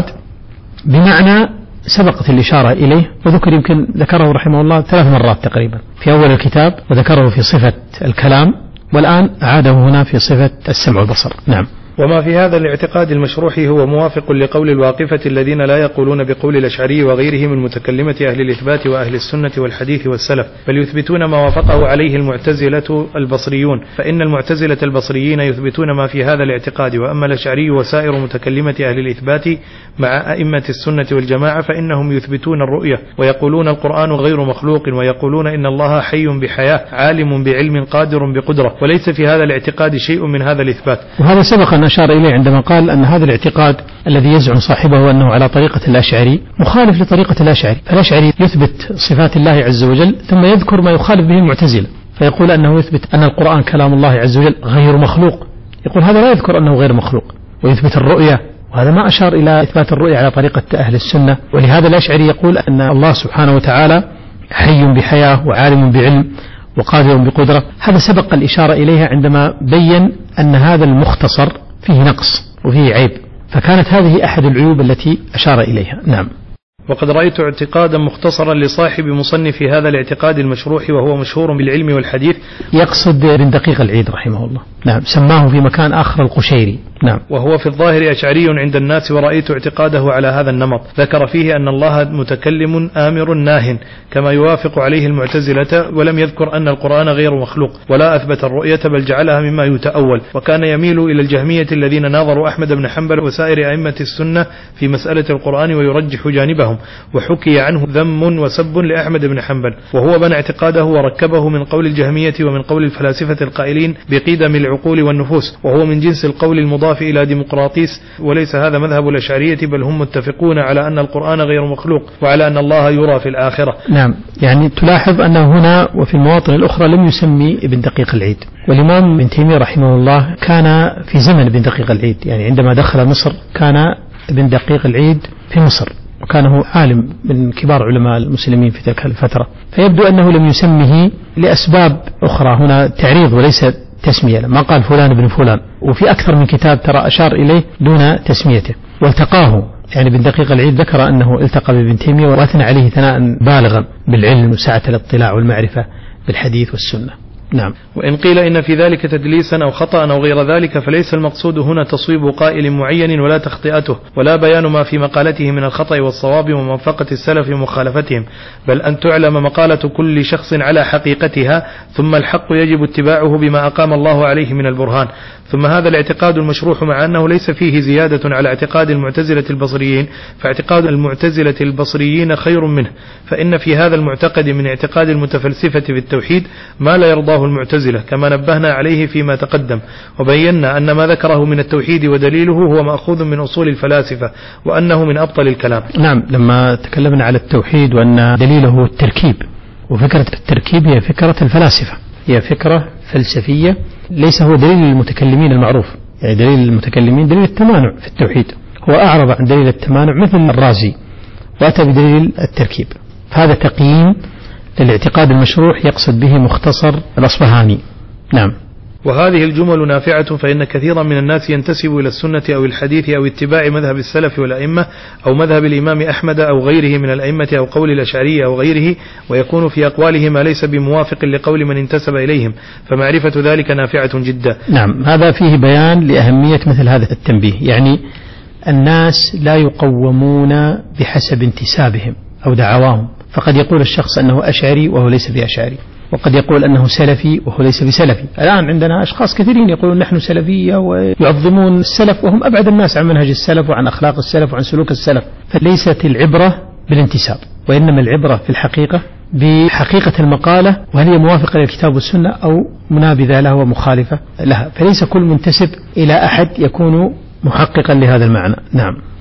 بمعنى سبقت الإشارة إليه، وذكر يمكن ذكره رحمه الله ثلاث مرات تقريبا في أول الكتاب، وذكره في صفة الكلام، والآن أعاده هنا في صفة السمع والبصر. نعم. وما في هذا الاعتقاد المشروح هو موافق لقول الواقفة الذين لا يقولون بقول الأشعري وغيرهم من متكلمة أهل الإثبات وأهل السنة والحديث والسلف، بل يثبتون ما وافقه عليه المعتزلة البصريون، فإن المعتزلة البصريين يثبتون ما في هذا الاعتقاد، وأما الأشعري وسائر متكلمة أهل الإثبات مع أئمة السنة والجماعة فإنهم يثبتون الرؤية ويقولون القرآن غير مخلوق، ويقولون إن الله حي بحياة عالم بعلم قادر بقدرة، وليس في هذا الاعتقاد شيء من هذا الإثبات. وهذا سبق أن أشار إليه عندما قال أن هذا الاعتقاد الذي يزعم صاحبه أنه على طريقة الأشعري مخالف لطريقة الأشعري، فالأشعري يثبت صفات الله عز وجل ثم يذكر ما يخالف به المعتزلة، فيقول أنه يثبت أن القرآن كلام الله عز وجل غير مخلوق، يقول هذا لا يذكر أنه غير مخلوق، ويثبت الرؤية، وهذا ما أشار إلى إثبات الرؤية على طريقة أهل السنة. ولهذا الأشعري يقول أن الله سبحانه وتعالى حي بحياة وعالم بعلم وقادر بقدرة. هذا سبق الإشارة إليها عندما بين أن هذا المختصر فيه نقص وفيه عيب، فكانت هذه أحد العيوب التي أشار إليها. نعم. وقد رأيت اعتقادا مختصرا لصاحب مصنف هذا الاعتقاد المشروح وهو مشهور بالعلم والحديث، يقصد بن دقيق العيد رحمه الله. نعم. سماه في مكان آخر القشيري. نعم. وهو في الظاهر أشعري عند الناس، ورأيت اعتقاده على هذا النمط. ذكر فيه أن الله متكلم آمر ناه كما يوافق عليه المعتزلة، ولم يذكر أن القرآن غير مخلوق، ولا أثبت الرؤية بل جعلها مما يتأول، وكان يميل إلى الجهمية الذين ناظروا أحمد بن حنبل وسائر أئمة السنة في مسألة القرآن ويرجح جانبهم، وحكي عنه ذم وسب لأحمد بن حنبل، وهو بنى اعتقاده وركبه من قول الجهمية ومن قول الفلاسفة القائلين بقدم العقول والنفوس، وهو من جنس القول المضاف إلى ديمقراطيس، وليس هذا مذهب الأشعرية، بل هم متفقون على أن القرآن غير مخلوق وعلى أن الله يرى في الآخرة. نعم. يعني تلاحظ أنه هنا وفي المواطن الأخرى لم يسمي ابن دقيق العيد، والإمام ابن تيمية رحمه الله كان في زمن ابن دقيق العيد، يعني عندما دخل مصر كان ابن دقيق العيد في مصر، وكان هو عالم من كبار علماء المسلمين في تلك الفترة، فيبدو أنه لم يسمه لأسباب أخرى، هنا تعريض وليس تسمية، ما قال فلان ابن فلان، وفي أكثر من كتاب ترى أشار إليه دون تسميته. والتقاه، يعني ابن دقيق العيد ذكر أنه التقى بابن تيمية وأثنى عليه ثناء بالغا بالعلم وسعة الاطلاع والمعرفة بالحديث والسنة. نعم. وإن قيل إن في ذلك تدليسا أو خطأ أو غير ذلك، فليس المقصود هنا تصويب قائل معين ولا تخطئته، ولا بيان ما في مقالته من الخطأ والصواب وموافقة السلف ومخالفتهم، بل أن تعلم مقالة كل شخص على حقيقتها، ثم الحق يجب اتباعه بما أقام الله عليه من البرهان. ثم هذا الاعتقاد المشروح مع أنه ليس فيه زيادة على اعتقاد المعتزلة البصريين، فاعتقاد المعتزلة البصريين خير منه، فإن في هذا المعتقد من اعتقاد المتفلسفة في التوحيد ما لا يرضاه المعتزلة، كما نبهنا عليه فيما تقدم، وبينا أن ما ذكره من التوحيد ودليله هو مأخوذ من أصول الفلاسفة، وأنه من أبطل الكلام. نعم. لما تكلمنا على التوحيد وأن دليله هو التركيب، وفكرة التركيب هي فكرة الفلاسفة، هي فكرة فلسفية، ليس هو دليل المتكلمين المعروف، يعني دليل المتكلمين دليل التمانع في التوحيد، هو أعرض عن دليل التمانع مثل الرازي وأتى بدليل التركيب. هذا تقييم للاعتقاد المشروح يقصد به مختصر الأصبهاني. نعم. وهذه الجمل نافعة، فإن كثيرا من الناس ينتسب إلى السنة أو الحديث أو اتباع مذهب السلف والأئمة أو مذهب الإمام أحمد أو غيره من الأئمة أو قول الأشعري أو غيره، ويكون في أقواله ما ليس بموافق لقول من انتسب إليهم، فمعرفة ذلك نافعة جدا. نعم. هذا فيه بيان لأهمية مثل هذا التنبيه، يعني الناس لا يقومون بحسب انتسابهم أو دعواهم، فقد يقول الشخص أنه أشعري وهو ليس بأشعري، وقد يقول أنه سلفي وهو ليس بسلفي. الآن عندنا أشخاص كثيرين يقولون نحن سلفية ويعظمون السلف، وهم أبعد الناس عن منهج السلف وعن أخلاق السلف وعن سلوك السلف. فليست العبرة بالانتساب، وإنما العبرة في الحقيقة بحقيقة المقالة، وهل هي موافقة للكتاب والسنة أو منابذة لها ومخالفة لها. فليس كل منتسب إلى أحد يكون محققا لهذا المعنى. نعم.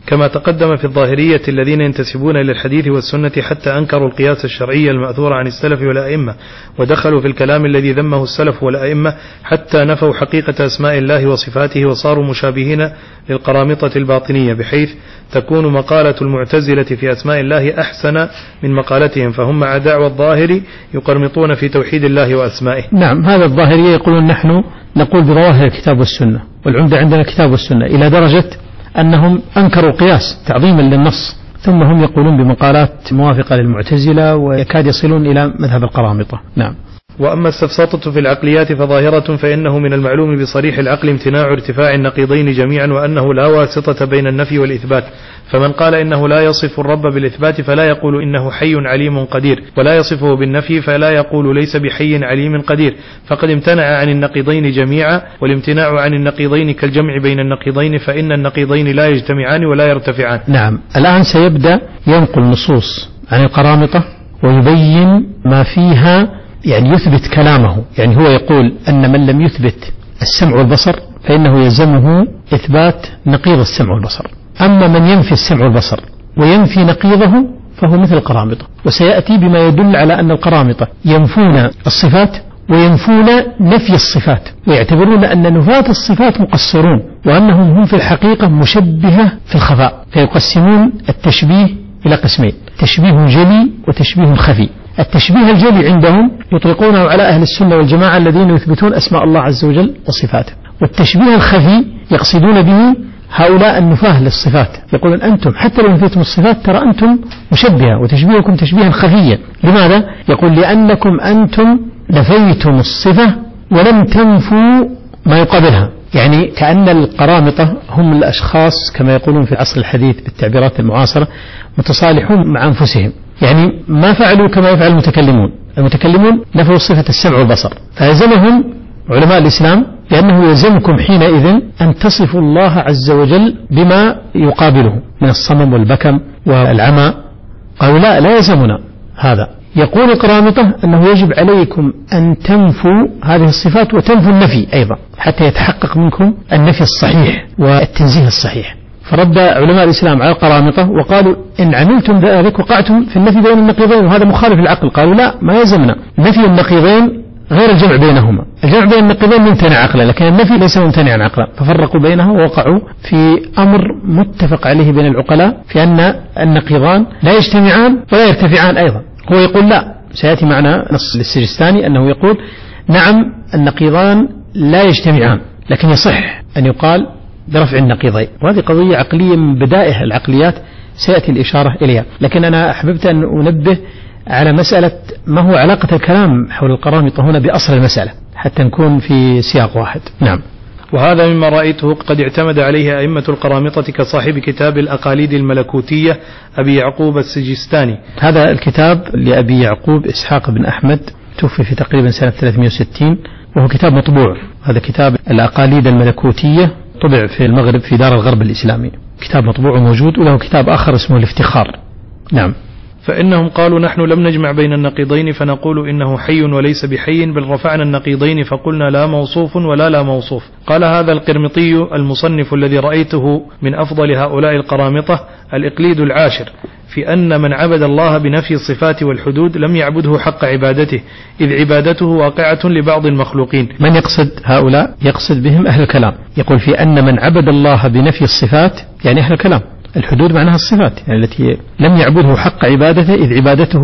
كما تقدم في الظاهرية الذين ينتسبون إلى الحديث والسنة حتى أنكروا القياس الشرعي المأثور عن السلف والأئمة، ودخلوا في الكلام الذي ذمه السلف والأئمة حتى نفوا حقيقة أسماء الله وصفاته وصاروا مشابهين للقرامطة الباطنية، بحيث تكون مقالة المعتزلة في أسماء الله أحسن من مقالتهم، فهم مع دعوى الظاهر يقرمطون في توحيد الله وأسمائه. نعم، هذا الظاهرية يقولون نحن نقول بظواهر الكتاب والسنة، والعمدة عندنا الكتاب والسنة، إلى درجة أنهم أنكروا القياس تعظيما للنص، ثم هم يقولون بمقالات موافقة للمعتزلة ويكاد يصلون إلى مذهب القرامطة. نعم. وأما السفسطة في العقليات فظاهرة، فإنه من المعلوم بصريح العقل امتناع ارتفاع النقيضين جميعا، وأنه لا واسطة بين النفي والإثبات، فمن قال إنه لا يصف الرب بالإثبات فلا يقول إنه حي عليم قدير، ولا يصفه بالنفي فلا يقول ليس بحي عليم قدير، فقد امتنع عن النقيضين جميعا، والامتناع عن النقيضين كالجمع بين النقيضين، فإن النقيضين لا يجتمعان ولا يرتفعان. نعم، الآن سيبدأ ينقل نصوص عن القرامطة ويبين ما فيها، يعني يثبت كلامه. يعني هو يقول أن من لم يثبت السمع والبصر فإنه يلزمه إثبات نقيض السمع والبصر، أما من ينفي السمع والبصر وينفي نقيضه فهو مثل القرامطة، وسيأتي بما يدل على أن القرامطة ينفون الصفات وينفون نفي الصفات، ويعتبرون أن نفاة الصفات مقصرون، وأنهم هم في الحقيقة مشبهة في الخفاء، فيقسمون التشبيه إلى قسمين: تشبيه جلي وتشبيه خفي. التشبيه الجلي عندهم يطلقونه على أهل السنة والجماعة الذين يثبتون أسماء الله عز وجل وصفاته، والتشبيه الخفي يقصدون به هؤلاء النفاة للصفات، يقولون أنتم حتى لو نفيتم الصفات ترى أنتم مشبهة وتشبيهكم تشبيها خفيا. لماذا؟ يقول لأنكم أنتم نفيتم الصفة ولم تنفوا ما يقابلها، يعني كأن القرامطة هم الأشخاص كما يقولون في العصر الحديث بالتعبيرات المعاصرة متصالحون مع أنفسهم، يعني ما فعلوا كما يفعل المتكلمون. المتكلمون نفوا صفة السمع والبصر، فيلزمهم علماء الإسلام لأنه يلزمكم حينئذ أن تصفوا الله عز وجل بما يقابله من الصمم والبكم والعمى. قالوا لا لا يلزمنا هذا. يقول القرامطة أنه يجب عليكم أن تنفوا هذه الصفات وتنفوا النفي أيضا حتى يتحقق منكم النفي الصحيح والتنزيه الصحيح. فرد علماء الإسلام على القرامطة وقالوا إن عملتم ذلك وقعتم في النفي بين النقيضين، وهذا مخالف العقل. قالوا لا، ما يلزمنا نفي النقيضين غير الجمع بينهما، الجمع بين النقيضين ممتنع عقلا، لكن النفي ليس ممتنعا عقلا. ففرقوا بينها ووقعوا في أمر متفق عليه بين العقلاء في أن النقيضان لا يجتمعان ولا يرتفعان أيضا. هو يقول لا، سيأتي معنا نص للسجستاني أنه يقول نعم النقيضان لا يجتمعان، لكن يصح أن يقال برفع النقيضين، وهذه قضية عقلية من بدائع العقليات سيأتي الإشارة إليها. لكن أنا أحببت أن أنبه على مسألة ما هو علاقة الكلام حول القرامطة هنا بأصل المسألة حتى نكون في سياق واحد. نعم. وهذا مما رأيته قد اعتمد عليه أئمة القرامطة كصاحب كتاب الأقاليد الملكوتية أبي يعقوب السجستاني. هذا الكتاب لأبي يعقوب إسحاق بن أحمد، توفي في تقريبا سنة ثلاثمائة وستين، وهو كتاب مطبوع. هذا كتاب الأقاليد الملكوتية طبع في المغرب في دار الغرب الإسلامي، كتاب مطبوع وموجود. وله كتاب آخر اسمه الافتخار. نعم. فإنهم قالوا نحن لم نجمع بين النقيضين فنقول إنه حي وليس بحي، بل رفعنا النقيضين فقلنا لا موصوف ولا لا موصوف. قال هذا القرمطي المصنف الذي رأيته من أفضل هؤلاء القرامطة الإقليد العاشر في أن من عبد الله بنفي الصفات والحدود لم يعبده حق عبادته، إذ عبادته واقعة لبعض المخلوقين. من يقصد هؤلاء؟ يقصد بهم أهل الكلام. يقول في أن من عبد الله بنفي الصفات يعني أهل الكلام، الحدود معناها الصفات يعني التي لم يعبده حق عبادته، إذ عبادته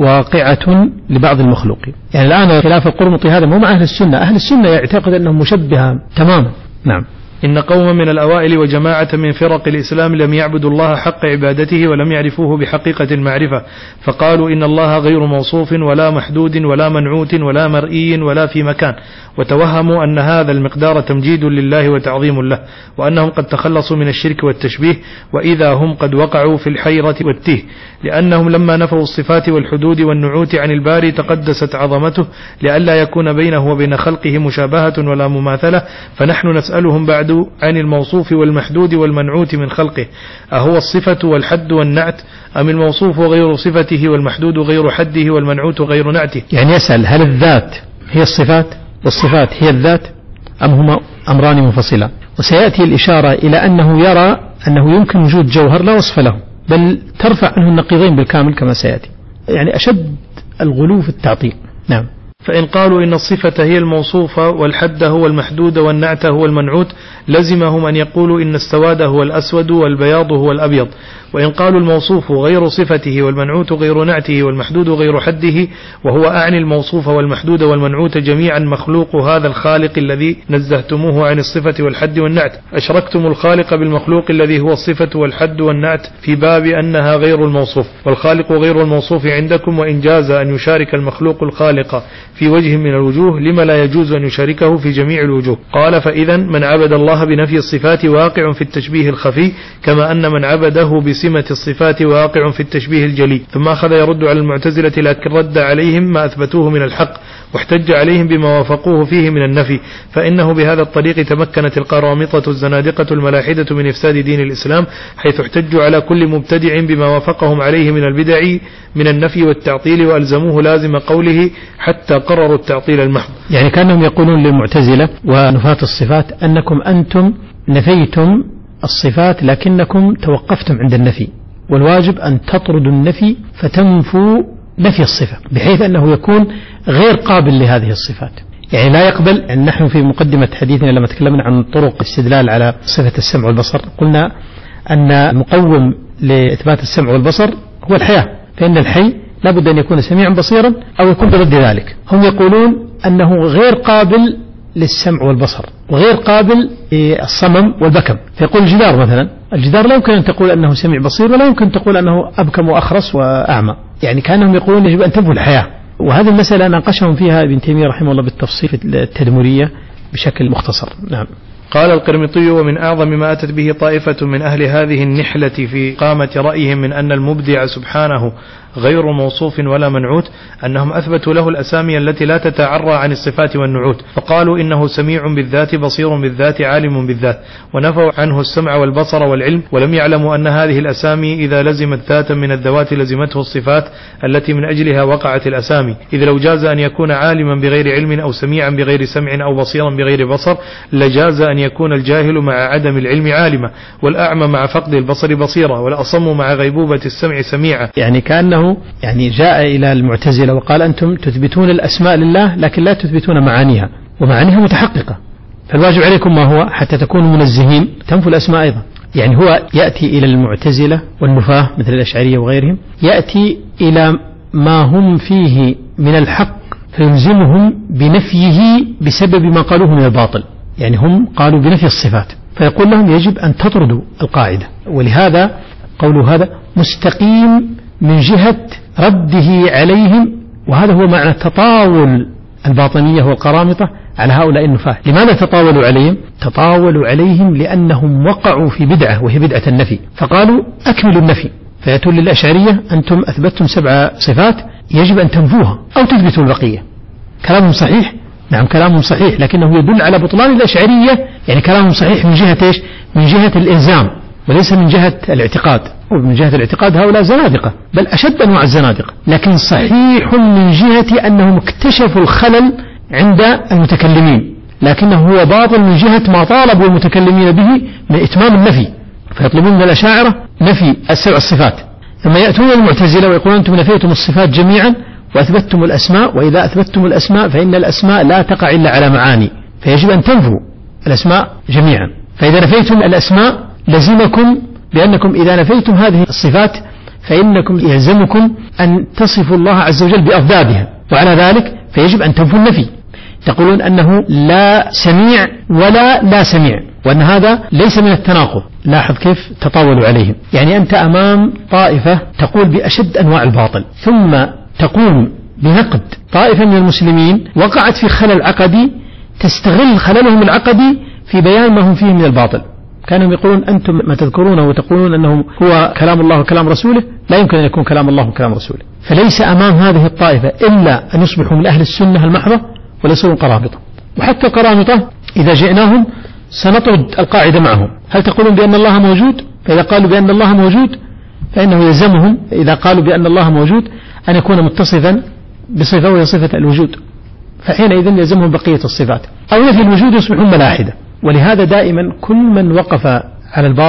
واقعة لبعض المخلوقين. يعني الآن خلاف القرمطي هذا مو مع أهل السنة، أهل السنة يعتقد أنهم مشبهة تماما. نعم. إن قوما من الأوائل وجماعة من فرق الإسلام لم يعبدوا الله حق عبادته ولم يعرفوه بحقيقة المعرفة، فقالوا إن الله غير موصوف ولا محدود ولا منعوت ولا مرئي ولا في مكان، وتوهموا أن هذا المقدار تمجيد لله وتعظيم له، وأنهم قد تخلصوا من الشرك والتشبيه، وإذا هم قد وقعوا في الحيرة والتيه، لأنهم لما نفوا الصفات والحدود والنعوت عن الباري تقدست عظمته لئلا يكون بينه وبين خلقه مشابهة ولا مماثلة. فنحن نسألهم بعد عن الموصوف والمحدود والمنعوت من خلقه، أهو الصفة والحد والنعت، أم الموصوف غير صفته والمحدود غير حده والمنعوت غير نعته؟ يعني يسأل هل الذات هي الصفات والصفات هي الذات، أم هما أمران منفصلان؟ وسيأتي الإشارة إلى أنه يرى أنه يمكن وجود جوهر لا وصف له، بل ترفع عنه النقيضين بالكامل كما سيأتي، يعني أشد الغلو في التعطيل. نعم. فإن قالوا إن الصفة هي الموصوفة والحد هو المحدود والنعت هو المنعوت لزمهم أن يقولوا إن السواد هو الأسود والبياض هو الأبيض. وإن قالوا الموصوف غير صفته والمنعوت غير نعته والمحدود غير حده، وهو أعني الموصوف والمحدود والمنعوت جميعا مخلوق هذا الخالق الذي نزهتموه عن الصفة والحد والنعت، أشركتم الخالق بالمخلوق الذي هو الصفة والحد والنعت في باب أنها غير الموصوف، والخالق غير الموصوف عندكم، وإن جاز أن يشارك المخلوق الخالق في وجه من الوجوه لما لا يجوز أن يشاركه في جميع الوجوه. قال فإذا من عبد الله بنفي الصفات واقع في التشبيه الخفي، كما أن من عبده بسمة الصفات واقع في التشبيه الجلي. ثم أخذ يرد على المعتزلة، لكن رد عليهم ما أثبتوه من الحق، واحتج عليهم بما وافقوه فيه من النفي، فإنه بهذا الطريق تمكنت القرامطة الزنادقة الملاحدة من إفساد دين الإسلام، حيث احتجوا على كل مبتدع بما وافقهم عليه من البدع من النفي والتعطيل، وألزموه لازم قوله حتى قرروا التعطيل المحض. يعني كانهم يقولون للمعتزلة ونفاة الصفات أنكم أنتم نفيتم الصفات لكنكم توقفتم عند النفي، والواجب أن تطردوا النفي فتنفوا نفي الصفة، بحيث أنه يكون غير قابل لهذه الصفات. يعني لا يقبل. يعني نحن في مقدمة حديثنا لما تكلمنا عن طرق الاستدلال على صفة السمع والبصر قلنا أن المقوم لإثبات السمع والبصر هو الحياة، فإن الحي لا بد أن يكون سميعا بصيرا أو يكون ضد ذلك. هم يقولون أنه غير قابل للسمع والبصر وغير قابل للصمم والبكم، فيقول الجدار مثلا، الجدار لا يمكن أن تقول أنه سميع بصير ولا يمكن تقول أنه أبكم وأخرس وأعمى. يعني كانهم يقولون يجب أن تنفوا الحياة. وهذه المسألة ناقشهم فيها ابن تيمية رحمه الله بالتفصيل في التدمرية بشكل مختصر. نعم. قال القرمطي: ومن أعظم ما أتت به طائفة من أهل هذه النحلة في قامة رأيهم من أن المبدع سبحانه غير موصوف ولا منعوت أنهم أثبتوا له الأسامي التي لا تتعرى عن الصفات والنعوت، فقالوا إنه سميع بالذات بصير بالذات عالم بالذات، ونفوا عنه السمع والبصر والعلم، ولم يعلموا أن هذه الأسامي إذا لزمت ذاتا من الذوات لزمته الصفات التي من أجلها وقعت الأسامي، إذ لو جاز أن يكون عالما بغير علم أو سميعا بغير سمع أو بصيرا بغير بصر لجاز أن يكون الجاهل مع عدم العلم عالما، والأعمى مع فقد البصر بصيرا، والأصم مع غيبوبة السمع سميعا. يعني كأنه يعني جاء إلى المعتزلة وقال أنتم تثبتون الأسماء لله لكن لا تثبتون معانيها، ومعانيها متحققة، فالواجب عليكم ما هو حتى تكونوا منزهين تنفوا الأسماء أيضا. يعني هو يأتي إلى المعتزلة والنفاة مثل الأشعرية وغيرهم، يأتي إلى ما هم فيه من الحق فيلزمهم بنفيه بسبب ما قالوه من الباطل. يعني هم قالوا بنفي الصفات، فيقول لهم يجب أن تطردوا القاعدة، ولهذا قولوا هذا مستقيم من جهة رده عليهم. وهذا هو معنى تطاول الباطنية والقرامطة على هؤلاء النفاة. لماذا تطاولوا عليهم؟ تطاولوا عليهم لأنهم وقعوا في بدعة وهي بدعة النفي، فقالوا أكملوا النفي، فيأتون للأشعرية أنتم أثبتتم سبع صفات يجب أن تنفوها أو تثبتوا البقية. كلامهم صحيح، نعم كلامهم صحيح، لكنه يدل على بطلان الأشعرية. يعني كلامهم صحيح من جهة إيش؟ من جهة الإلزام وليس من جهة الاعتقاد. ومن جهة الاعتقاد هؤلاء زنادقة، بل أشد أنواع الزنادقة، لكن صحيح من جهة أنهم اكتشفوا الخلل عند المتكلمين، لكنه هو باطل من جهة ما طالبوا المتكلمين به من إتمام النفي، فيطلبون من الأشاعرة نفي السبع الصفات، ثم يأتون المعتزلة ويقولون أنتم نفيتم الصفات جميعا وأثبتتم الأسماء، وإذا أثبتتم الأسماء فإن الأسماء لا تقع إلا على معاني، فيجب أن تنفوا الأسماء جميعا. فإذا نفيتم الأسماء لزمكم بأنكم إذا نفيتم هذه الصفات فإنكم يلزمكم أن تصفوا الله عز وجل بأضدادها، وعلى ذلك فيجب أن تنفوا النفي. تقولون أنه لا سميع ولا لا سميع، وأن هذا ليس من التناقض. لاحظ كيف تطاولوا عليهم. يعني أنت أمام طائفة تقول بأشد أنواع الباطل، ثم تقوم بنقد طائفة من المسلمين وقعت في خلل عقدي، تستغل خللهم العقدي في بيان ما هم فيه من الباطل. كانوا يقولون أنتم ما تذكرونه وتقولون أنه هو كلام الله وكلام رسوله، لا يمكن أن يكون كلام الله وكلام رسوله. فليس أمام هذه الطائفة إلا أن يصبحوا من أهل السنة المحضة وليسوا قرامطة. وحتى القرامطة إذا جئناهم سنطرد القاعدة معهم. هل تقولون بأن الله موجود؟ فإذا قالوا بأن الله موجود فإنه يلزمهم إذا قالوا بأن الله موجود أن يكون متصفا بصفة وهي صفة الوجود، فحينئذ يلزمهم بقية الصفات، أو نفي الوجود يصبحون ملاحدة. ولهذا دائما كل من وقف على الباطل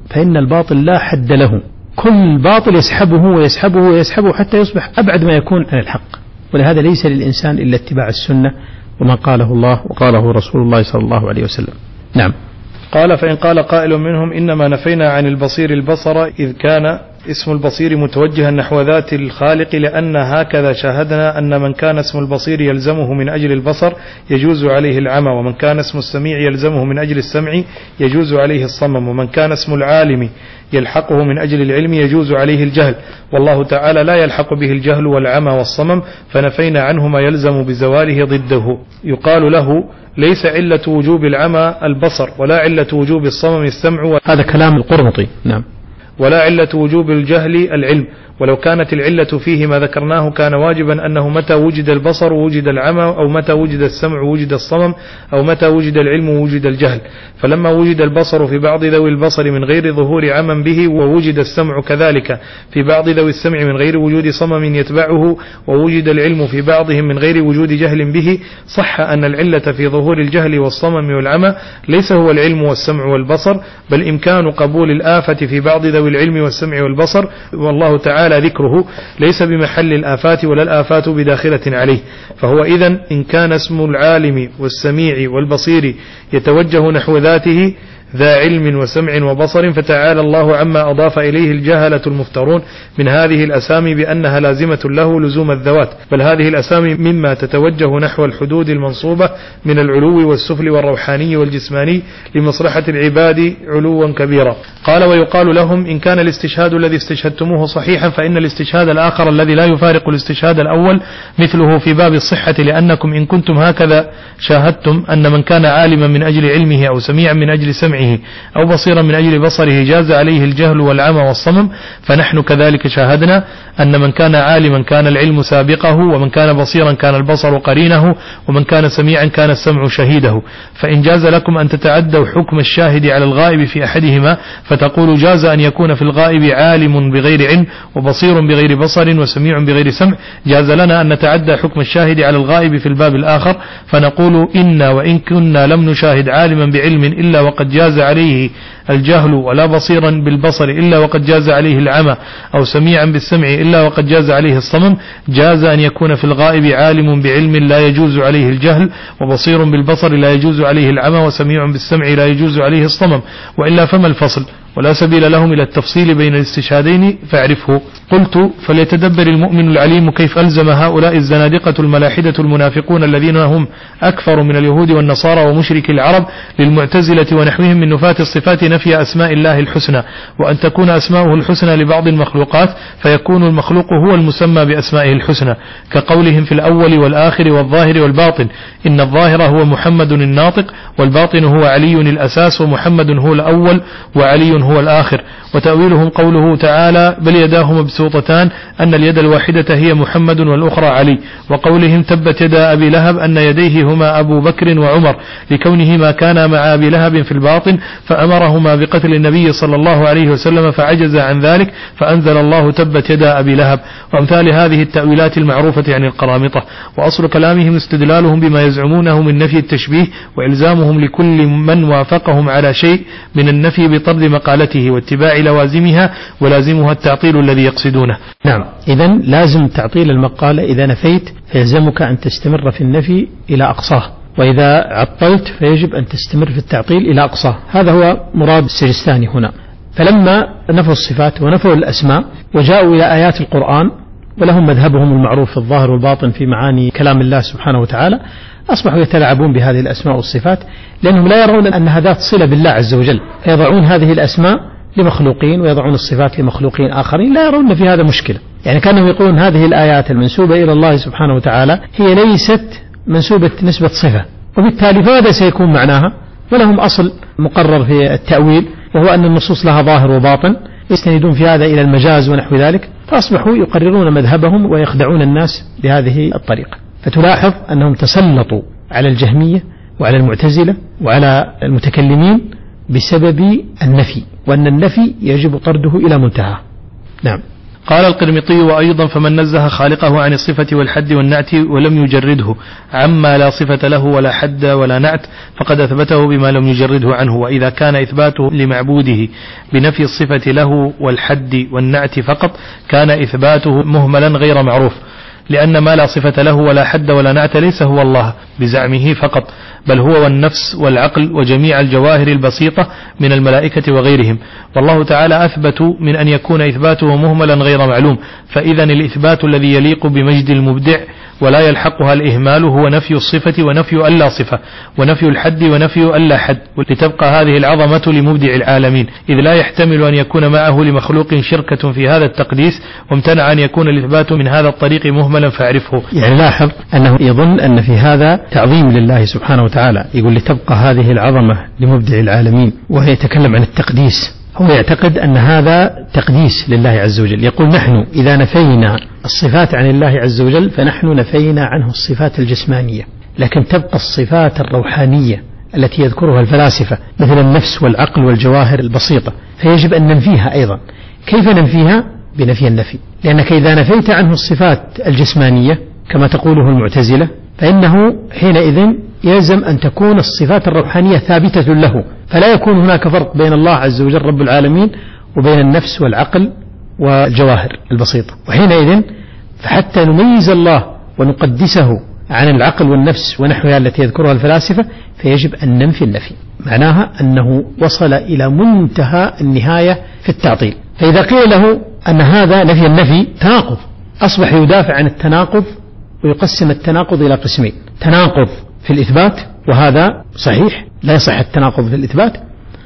فإن الباطل لا حد له، كل باطل يسحبه ويسحبه ويسحبه حتى يصبح أبعد ما يكون عن الحق. ولهذا ليس للإنسان إلا اتباع السنة وما قاله الله وقاله رسول الله صلى الله عليه وسلم. نعم. قال: فإن قال قائل منهم إنما نفينا عن البصير البصر إذ كان اسم البصير متوجها نحو ذات الخالق، لأن هكذا شاهدنا أن من كان اسم البصير يلزمه من أجل البصر يجوز عليه العمى، ومن كان اسم السميع يلزمه من أجل السمع يجوز عليه الصمم، ومن كان اسم العالم يلحقه من أجل العلم يجوز عليه الجهل، والله تعالى لا يلحق به الجهل والعمى والصمم، فنفينا عنه ما يلزم بزواله ضده. يقال له: ليس علة وجوب العمى البصر، ولا علة وجوب الصمم السمع. هذا كلام القرمطي. نعم. ولا علة وجوب الجهل العلم، ولو كانت العلة فيه ما ذكرناه كان واجبا أنه متى وجد البصر وجد العمى، أو متى وجد السمع وجد الصمم، أو متى وجد العلم وجد الجهل. فلما وجد البصر في بعض ذوي البصر من غير ظهور عمى به، ووجد السمع كذلك في بعض ذوي السمع من غير وجود صمم يتبعه، ووجد العلم في بعضهم من غير وجود جهل به، صح أن العلة في ظهور الجهل والصمم والعمى ليس هو العلم والسمع والبصر، بل إمكان قبول الآفة في بعض ذوي العلم والسمع والبصر، والله تعالى ذكره ليس بمحل الآفات ولا الآفات بداخلة عليه. فهو إذن إن كان اسم العالم والسميع والبصير يتوجه نحو ذاته ذا علم وسمع وبصر، فتعالى الله عما أضاف إليه الجهلة المفترون من هذه الأسامي بأنها لازمة له لزوم الذوات، بل هذه الأسامي مما تتوجه نحو الحدود المنصوبة من العلو والسفل والروحاني والجسماني لمصلحة العباد علوا كبيرا. قال: ويقال لهم: إن كان الاستشهاد الذي استشهدتموه صحيحا فإن الاستشهاد الآخر الذي لا يفارق الاستشهاد الأول مثله في باب الصحة، لأنكم إن كنتم هكذا شاهدتم أن من كان عالما من أجل علمه، أو سميعا من أجل سمعه، أو بصيرا من أجل بصره جاز عليه الجهل والعمى والصمم، فنحن كذلك شاهدنا أن من كان عالما كان العلم سابقه، ومن كان بصيرا كان البصر قرينه، ومن كان سميعا كان السمع شهيده. فإن جاز لكم أن تتعدوا حكم الشاهد على الغائب في أحدهما فتقولوا جاز أن يكون في الغائب عالم بغير علم، وبصير بغير بصر، وسميع بغير سمع، جاز لنا أن نتعدى حكم الشاهد على الغائب في الباب الآخر فنقول: إنا وإن كنا لم نشاهد عالما بعلم إلا وقد جاز عليه الجهل، ولا بصيرا بالبصر إلا وقد جاز عليه العمى، أو سميعا بالسمع إلا وقد جاز عليه الصمم، جاز أن يكون في الغائب عالم بعلم لا يجوز عليه الجهل، وبصير بالبصر لا يجوز عليه العمى، وسميع بالسمع لا يجوز عليه الصمم، وإلا فما الفصل؟ ولا سبيل لهم إلى التفصيل بين الاستشهادين فاعرفه. قلت: فليتدبر المؤمن العليم كيف ألزم هؤلاء الزنادقة الملاحدة المنافقون الذين هم أكثر من اليهود والنصارى ومشرك العرب للمعتزلة ونحوهم من نفاة الصفات نفي أسماء الله الحسنى، وأن تكون أسماؤه الحسنى لبعض المخلوقات فيكون المخلوق هو المسمى بأسمائه الحسنى، كقولهم في الأول والآخر والظاهر والباطن: إن الظاهر هو محمد الناطق، والباطن هو علي الأساس، ومحمد هو الأول وعلي هو الآخر. وتأويلهم قوله تعالى: بل يداه مبسوطتان، أن اليد الواحدة هي محمد والأخرى علي. وقولهم: تبت يدا أبي لهب، أن يديه هما أبو بكر وعمر، لكونهما كانا مع أبي لهب في الباطن فأمرهما بقتل النبي صلى الله عليه وسلم فعجز عن ذلك فأنزل الله تبت يدا أبي لهب. وأمثال هذه التأويلات المعروفة عن القرامطة. وأصل كلامهم استدلالهم بما يزعمونه من نفي التشبيه، وإلزامهم لكل من وافقهم على شيء من النفي بطرد مقالته واتباع لوازمها، ولازمها التعطيل الذي يقصدونه. نعم. إذن لازم تعطيل المقالة. إذا نفيت فيلزمك أن تستمر في النفي إلى أقصاه، وإذا عطلت فيجب أن تستمر في التعطيل إلى أقصاه. هذا هو مراد السجستاني هنا. فلما نفوا الصفات ونفوا الأسماء وجاءوا إلى آيات القرآن ولهم مذهبهم المعروف في الظاهر والباطن في معاني كلام الله سبحانه وتعالى، أصبحوا يتلاعبون بهذه الأسماء والصفات، لأنهم لا يرون أنها ذات صلة بالله عز وجل، فيضعون هذه الأسماء لمخلوقين ويضعون الصفات لمخلوقين آخرين، لا يرون في هذا مشكلة. يعني كانوا يقولون هذه الآيات المنسوبة إلى الله سبحانه وتعالى هي ليست منسوبة نسبة صفة، وبالتالي فماذا سيكون معناها؟ ولهم أصل مقرر في التأويل، وهو أن النصوص لها ظاهر وباطن، يستندون في هذا إلى المجاز ونحو ذلك، فأصبحوا يقررون مذهبهم ويخدعون الناس بهذه الطريقة. فتلاحظ أنهم تسلطوا على الجهمية وعلى المعتزلة وعلى المتكلمين بسبب النفي، وأن النفي يجب طرده إلى منتهى. نعم. قال القرمطي: وأيضا فمن نزه خالقه عن الصفة والحد والنعت ولم يجرده عما لا صفة له ولا حد ولا نعت فقد أثبته بما لم يجرده عنه. وإذا كان إثباته لمعبوده بنفي الصفة له والحد والنعت فقط كان إثباته مهملا غير معروف، لأن ما لا صفة له ولا حد ولا نعت ليس هو الله بزعمه فقط، بل هو والنفس والعقل وجميع الجواهر البسيطة من الملائكة وغيرهم. والله تعالى أثبت من أن يكون إثباته مهملا غير معلوم، فإذا الإثبات الذي يليق بمجد المبدع ولا يلحقها الإهمال هو نفي الصفة ونفي اللا صفة ونفي الحد ونفي اللا حد، لتبقى هذه العظمة لمبدع العالمين، إذ لا يحتمل أن يكون معه لمخلوق شركة في هذا التقديس، وامتنع أن يكون الإثبات من هذا الطريق مهملا فاعرفه. يعني لاحظ أنه يظن أن في هذا تعظيم لله سبحانه وتعالى، يقول لتبقى هذه العظمة لمبدع العالمين، وهي يتكلم عن التقديس. هو يعتقد أن هذا تقديس لله عز وجل، يقول نحن إذا نفينا الصفات عن الله عز وجل فنحن نفينا عنه الصفات الجسمانية، لكن تبقى الصفات الروحانية التي يذكرها الفلاسفة مثل النفس والعقل والجواهر البسيطة، فيجب أن ننفيها أيضا. كيف ننفيها؟ بنفي النفي، لأنك إذا نفيت عنه الصفات الجسمانية كما تقوله المعتزلة فإنه حينئذ يلزم أن تكون الصفات الروحانية ثابتة له، فلا يكون هناك فرق بين الله عز وجل رب العالمين وبين النفس والعقل والجواهر البسيطة. وحينئذ فحتى نميز الله ونقدسه عن العقل والنفس ونحوها التي يذكرها الفلاسفة فيجب أن ننفي النفي، معناها أنه وصل إلى منتهى النهاية في التعطيل. فإذا قيل له أن هذا نفي النفي تناقض، أصبح يدافع عن التناقض ويقسم التناقض إلى قسمين: تناقض في الإثبات وهذا صحيح لا يصح التناقض في الإثبات،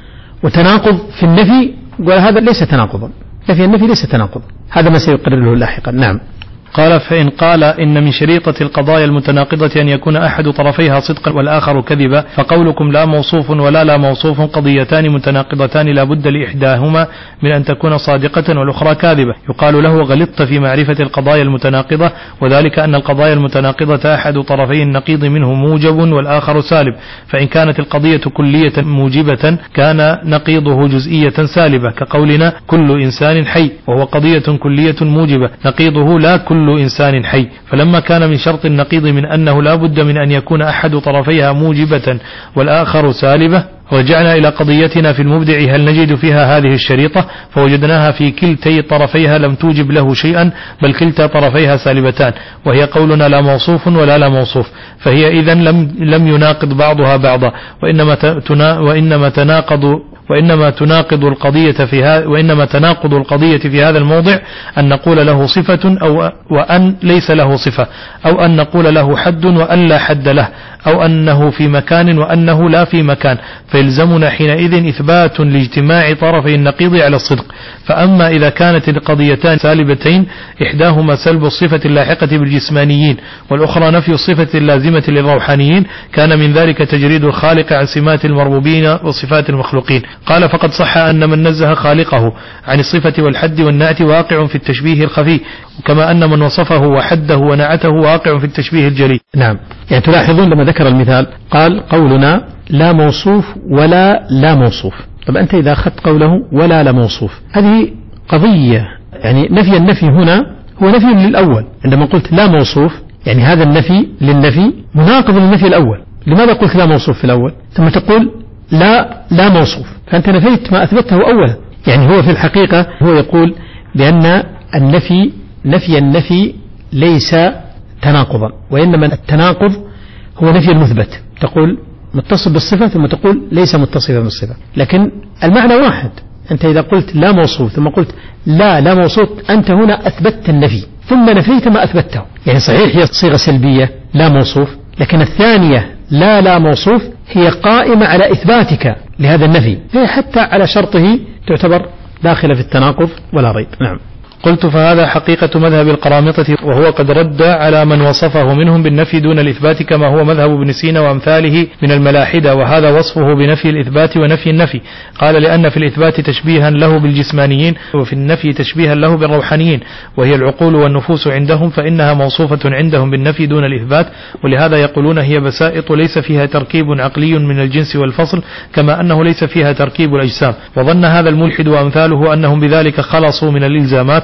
وتناقض في النفي وهذا ليس تناقضا، نفي النفي ليس تناقضا، هذا ما سيقرره لاحقا. نعم. قال: فإن قال إن من شريطة القضايا المتناقضة أن يكون أحد طرفيها صدقا والآخر كذبا، فقولكم لا موصوف ولا لا موصوف قضيتان متناقضتان لا بد لإحداهما من أن تكون صادقة والأخرى كاذبة، يقال له غلطت في معرفة القضايا المتناقضة، وذلك أن القضايا المتناقضة أحد طرفي النقيض منه موجب والآخر سالب، فإن كانت القضية كلية موجبة كان نقيضه جزئية سالبة، كقولنا كل إنسان حي، وهو قضية كلية موجبة، نقيضه لا كل كل إنسان حي. فلما كان من شرط النقيض من أنه لا بد من أن يكون أحد طرفيها موجبة والآخر سالبة، رجعنا إلى قضيتنا في المبدع هل نجد فيها هذه الشريطة، فوجدناها في كلتي طرفيها لم توجب له شيئا بل كلتا طرفيها سالبتان، وهي قولنا لا موصوف ولا لا موصوف، فهي إذن لم, لم يناقض بعضها بعضا، وإنما, تنا وإنما تناقض وإنما تناقض القضية في هذا وإنما تناقض القضية في هذا الموضع أن نقول له صفة أو وأن ليس له صفة، أو أن نقول له حد وأن لا حد له، أو أنه في مكان وأنه لا في مكان، فيلزمنا حينئذ إثبات لاجتماع طرفي النقيض على الصدق. فأما إذا كانت القضيتان سالبتين إحداهما سلب الصفة اللاحقة بالجسمانيين والأخرى نفي الصفة اللازمة للروحانيين كان من ذلك تجريد الخالق عن سمات المربوبين وصفات المخلوقين. قال: فقد صح أن من نزه خالقه عن الصفة والحد والنعت واقع في التشبيه الخفي، كما أن من وصفه وحده ونعته واقع في التشبيه الجلي. نعم. يعني تلاحظون لما ذكر المثال قال قولنا لا موصوف ولا لا موصوف. طب أنت إذا أخذت قوله ولا لا موصوف هذه قضية، يعني نفي النفي هنا هو نفي للأول، عندما قلت لا موصوف يعني هذا النفي للنفي مناقض للنفي الأول. لماذا قلت لا موصوف في الأول ثم تقول لا لا موصوف؟ فأنت نفيت ما أثبته أولا. يعني هو في الحقيقة هو يقول بأن النفي نفي النفي ليس تناقضا، وإنما التناقض هو نفي المثبت، تقول متصل بالصفة ثم تقول ليس متصلا بالصفة، لكن المعنى واحد. أنت إذا قلت لا موصوف ثم قلت لا لا موصوف أنت هنا أثبتت النفي ثم نفيت ما أثبته. يعني صحيح هي صيغة سلبية لا موصوف، لكن الثانية لا لا موصوف هي قائمة على إثباتك لهذا النفي، هي حتى على شرطه تعتبر داخلة في التناقض ولا ريب. نعم. قلت: فهذا حقيقة مذهب القرامطة، وهو قد رد على من وصفه منهم بالنفي دون الإثبات كما هو مذهب ابن سينا وأمثاله من الملاحدة، وهذا وصفه بنفي الإثبات ونفي النفي. قال: لأن في الإثبات تشبيها له بالجسمانيين وفي النفي تشبيها له بالروحانيين، وهي العقول والنفوس عندهم، فإنها موصوفة عندهم بالنفي دون الإثبات، ولهذا يقولون هي بسائط ليس فيها تركيب عقلي من الجنس والفصل، كما أنه ليس فيها تركيب الأجسام. وظن هذا الملحد وأمثاله أنهم بذلك خلصوا من الإلزامات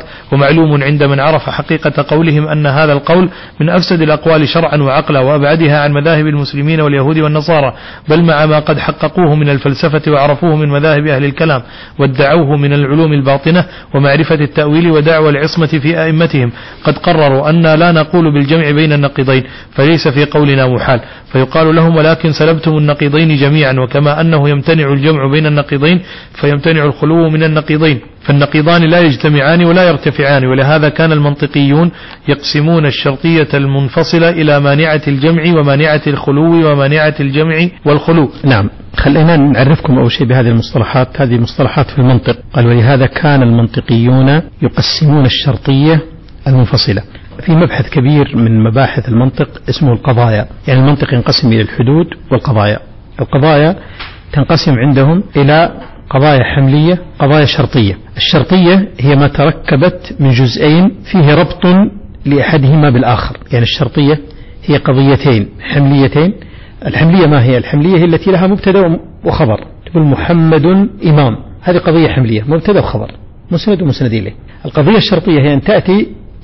ومعلوم عند من عرف حقيقة قولهم أن هذا القول من أفسد الأقوال شرعا وعقلا وأبعدها عن مذاهب المسلمين واليهود والنصارى، بل مع ما قد حققوه من الفلسفة وعرفوه من مذاهب أهل الكلام وادعوه من العلوم الباطنة ومعرفة التأويل ودعوى العصمة في أئمتهم، قد قرروا أن لا نقول بالجمع بين النقيضين فليس في قولنا محال، فيقال لهم ولكن سلبتم النقيضين جميعا، وكما أنه يمتنع الجمع بين النقيضين فيمتنع الخلو من النقيضين، فالنقيضان لا يجتمعان ولا يرتفعان، ولهذا كان المنطقيون يقسمون الشرطية المنفصلة إلى مانعة الجمع ومانعة الخلو ومانعة الجمع والخلو. نعم، خلينا نعرفكم أول شيء بهذه المصطلحات. هذه مصطلحات في المنطق. قال ولهذا كان المنطقيون يقسمون الشرطية المنفصلة. في مبحث كبير من مباحث المنطق اسمه القضايا، يعني المنطق ينقسم إلى الحدود والقضايا. القضايا تنقسم عندهم إلى قضايا حملية، قضايا شرطية. الشرطية هي ما تركبت من جزئين فيه ربط لأحدهما بالآخر، يعني الشرطية هي قضيتين حمليتين. الحملية ما هي؟ الحملية هي التي لها مبتدأ وخبر، تقول محمد إمام، هذه قضية حملية، مبتدأ وخبر، مسند ومسند إليه. القضية الشرطية هي أن تأتي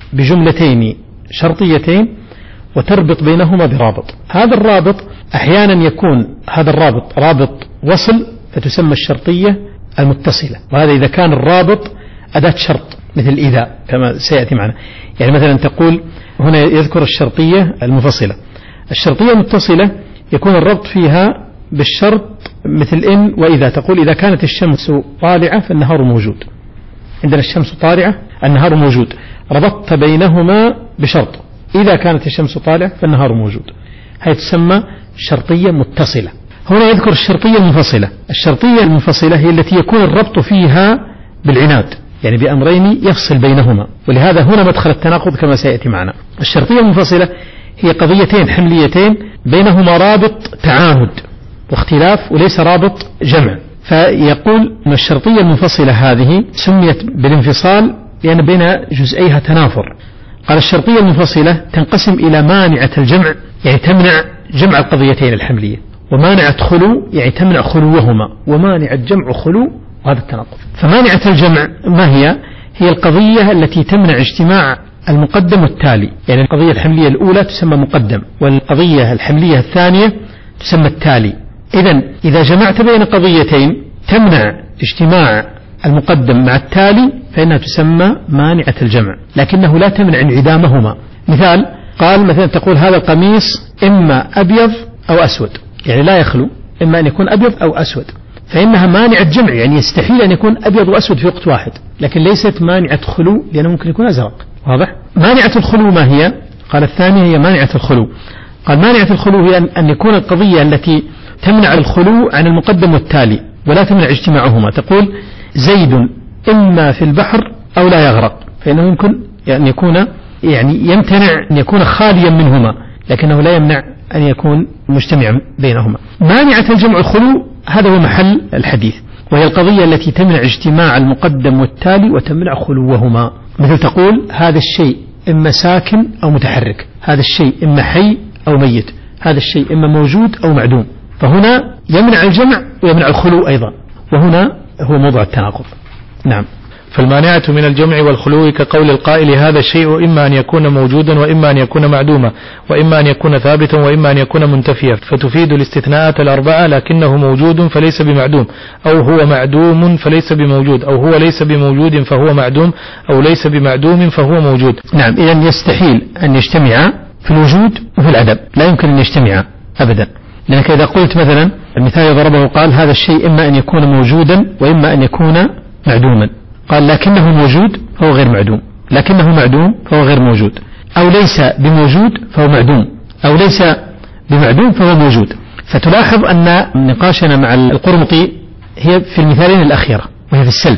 بجملتين شرطيتين وتربط بينهما برابط. هذا الرابط أحيانا يكون هذا الرابط رابط وصل فتسمى الشرطية المتصلة، وهذا إذا كان الرابط أداة شرط مثل إذا كما سيأتي معنا. يعني مثلا تقول هنا يذكر الشرطية المنفصلة. الشرطية المتصلة يكون الربط فيها بالشرط مثل إن وإذا. تقول إذا كانت الشمس طالعة فالنهار موجود، عندنا الشمس طالعة النهار موجود، ربطت بينهما بشرط، إذا كانت الشمس طالعة فالنهار موجود، هي تسمى شرطية متصلة. هنا يذكر الشرطية المنفصلة. الشرطية المنفصلة هي التي يكون الربط فيها بالعناد، يعني بأمرين يفصل بينهما، ولهذا هنا مدخل التناقض كما سيأتي معنا. الشرطية المنفصلة هي قضيتين حمليتين بينهما رابط تعامد واختلاف وليس رابط جمع، فيقول أن الشرطية المنفصلة هذه سميت بالانفصال لأن بين جزئيها تنافر. قال الشرطية المنفصلة تنقسم إلى مانعة الجمع، يعني تمنع جمع القضيتين الحملية، ومانعة خلو يعني تمنع خلوهما، ومانعة جمع خلو، وهذا التناقض. فمانعة الجمع ما هي؟ هي القضية التي تمنع اجتماع المقدم والتالي، يعني القضية الحملية الأولى تسمى مقدم، والقضية الحملية الثانية تسمى التالي. إذن إذا جمعت بين قضيتين تمنع اجتماع المقدم مع التالي فإنها تسمى مانعة الجمع، لكنه لا تمنع انعدامهما. مثال، قال مثلا تقول هذا القميص إما أبيض أو أسود، يعني لا يخلو، إما أن يكون أبيض أو أسود، فإنها مانعة جمع، يعني يستحيل أن يكون أبيض وأسود في وقت واحد، لكن ليست مانعة خلو لأنه ممكن يكون أزرق. واضح؟ مانعة الخلو ما هي؟ قال الثانية هي مانعة الخلو. قال مانعة الخلو هي أن يكون القضية التي تمنع الخلو عن المقدم والتالي ولا تمنع اجتماعهما. تقول زيد إما في البحر أو لا يغرق، فإنه يمكن أن يكون يعني يمتنع أن يكون خاليا منهما، لكنه لا يمنع أن يكون مجتمعا بينهما. مانعة الجمع الخلو هذا هو محل الحديث، وهي القضية التي تمنع اجتماع المقدم والتالي وتمنع خلوهما. مثل تقول هذا الشيء إما ساكن أو متحرك، هذا الشيء إما حي أو ميت، هذا الشيء إما موجود أو معدوم، فهنا يمنع الجمع ويمنع الخلو أيضا، وهنا هو موضوع التناقض. نعم. فالمانعة من الجمع والخلو كقول القائل هذا الشيء إما أن يكون موجودا وإما أن يكون معدوما، وإما أن يكون ثابتا وإما أن يكون منتفيا، فتفيد الاستثناءات الأربعة، لكنه موجود فليس بمعدوم، أو هو معدوم فليس بموجود، أو هو ليس بموجود فهو معدوم، أو ليس بمعدوم فهو موجود. نعم، إذن يستحيل أن يجتمع في الوجود وفي العدم، لا يمكن أن يجتمع أبدا. لأنك إذا قلت مثلا المثال ضربه قال هذا الشيء إما أن يكون موجودا وإما أن يكون معدوما، قال لكنه موجود فهو غير معدوم، لكنه معدوم فهو غير موجود، أو ليس بموجود فهو معدوم، أو ليس بمعدوم فهو موجود. فتلاحظ أن نقاشنا مع القرمطي هي في المثالين الأخيرة وهي في السلب،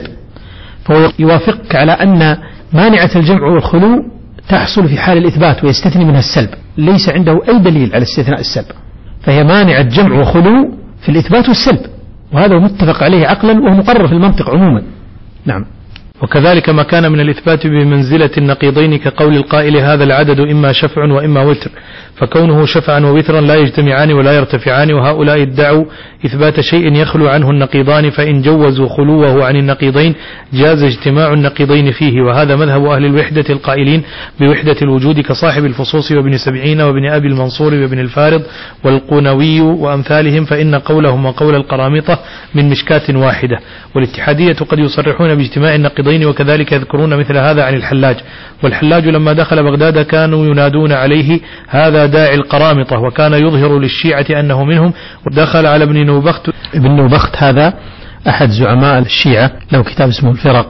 فهو يوافقك على أن مانعة الجمع والخلو تحصل في حال الإثبات ويستثني منها السلب، ليس عنده أي دليل على استثناء السلب، فهي مانعة جمع وخلو في الإثبات والسلب، وهذا متفق عليه عقلا وهو مقرر في المنطق عموما. نعم. وكذلك ما كان من الإثبات بمنزلة النقيضين كقول القائل هذا العدد إما شفع وإما وتر، فكونه شفعا ووترا لا يجتمعان ولا يرتفعان، وهؤلاء ادعوا إثبات شيء يخلو عنه النقيضان، فإن جوزوا خلوه عن النقيضين جاز اجتماع النقيضين فيه، وهذا مذهب أهل الوحدة القائلين بوحدة الوجود كصاحب الفصوص وابن سبعين وابن أبي المنصور وابن الفارض والقنوي وأمثالهم، فإن قولهم وقول القرامطة من مشكاة واحدة. والاتحادية قد يصرحون باجتماع النقيضين، وكذلك يذكرون مثل هذا عن الحلاج، والحلاج لما دخل بغداد كانوا ينادون عليه هذا داعي القرامطة، وكان يظهر للشيعة أنه منهم، ودخل على ابن نوبخت. ابن نوبخت هذا أحد زعماء الشيعة، له كتاب اسمه الفرق،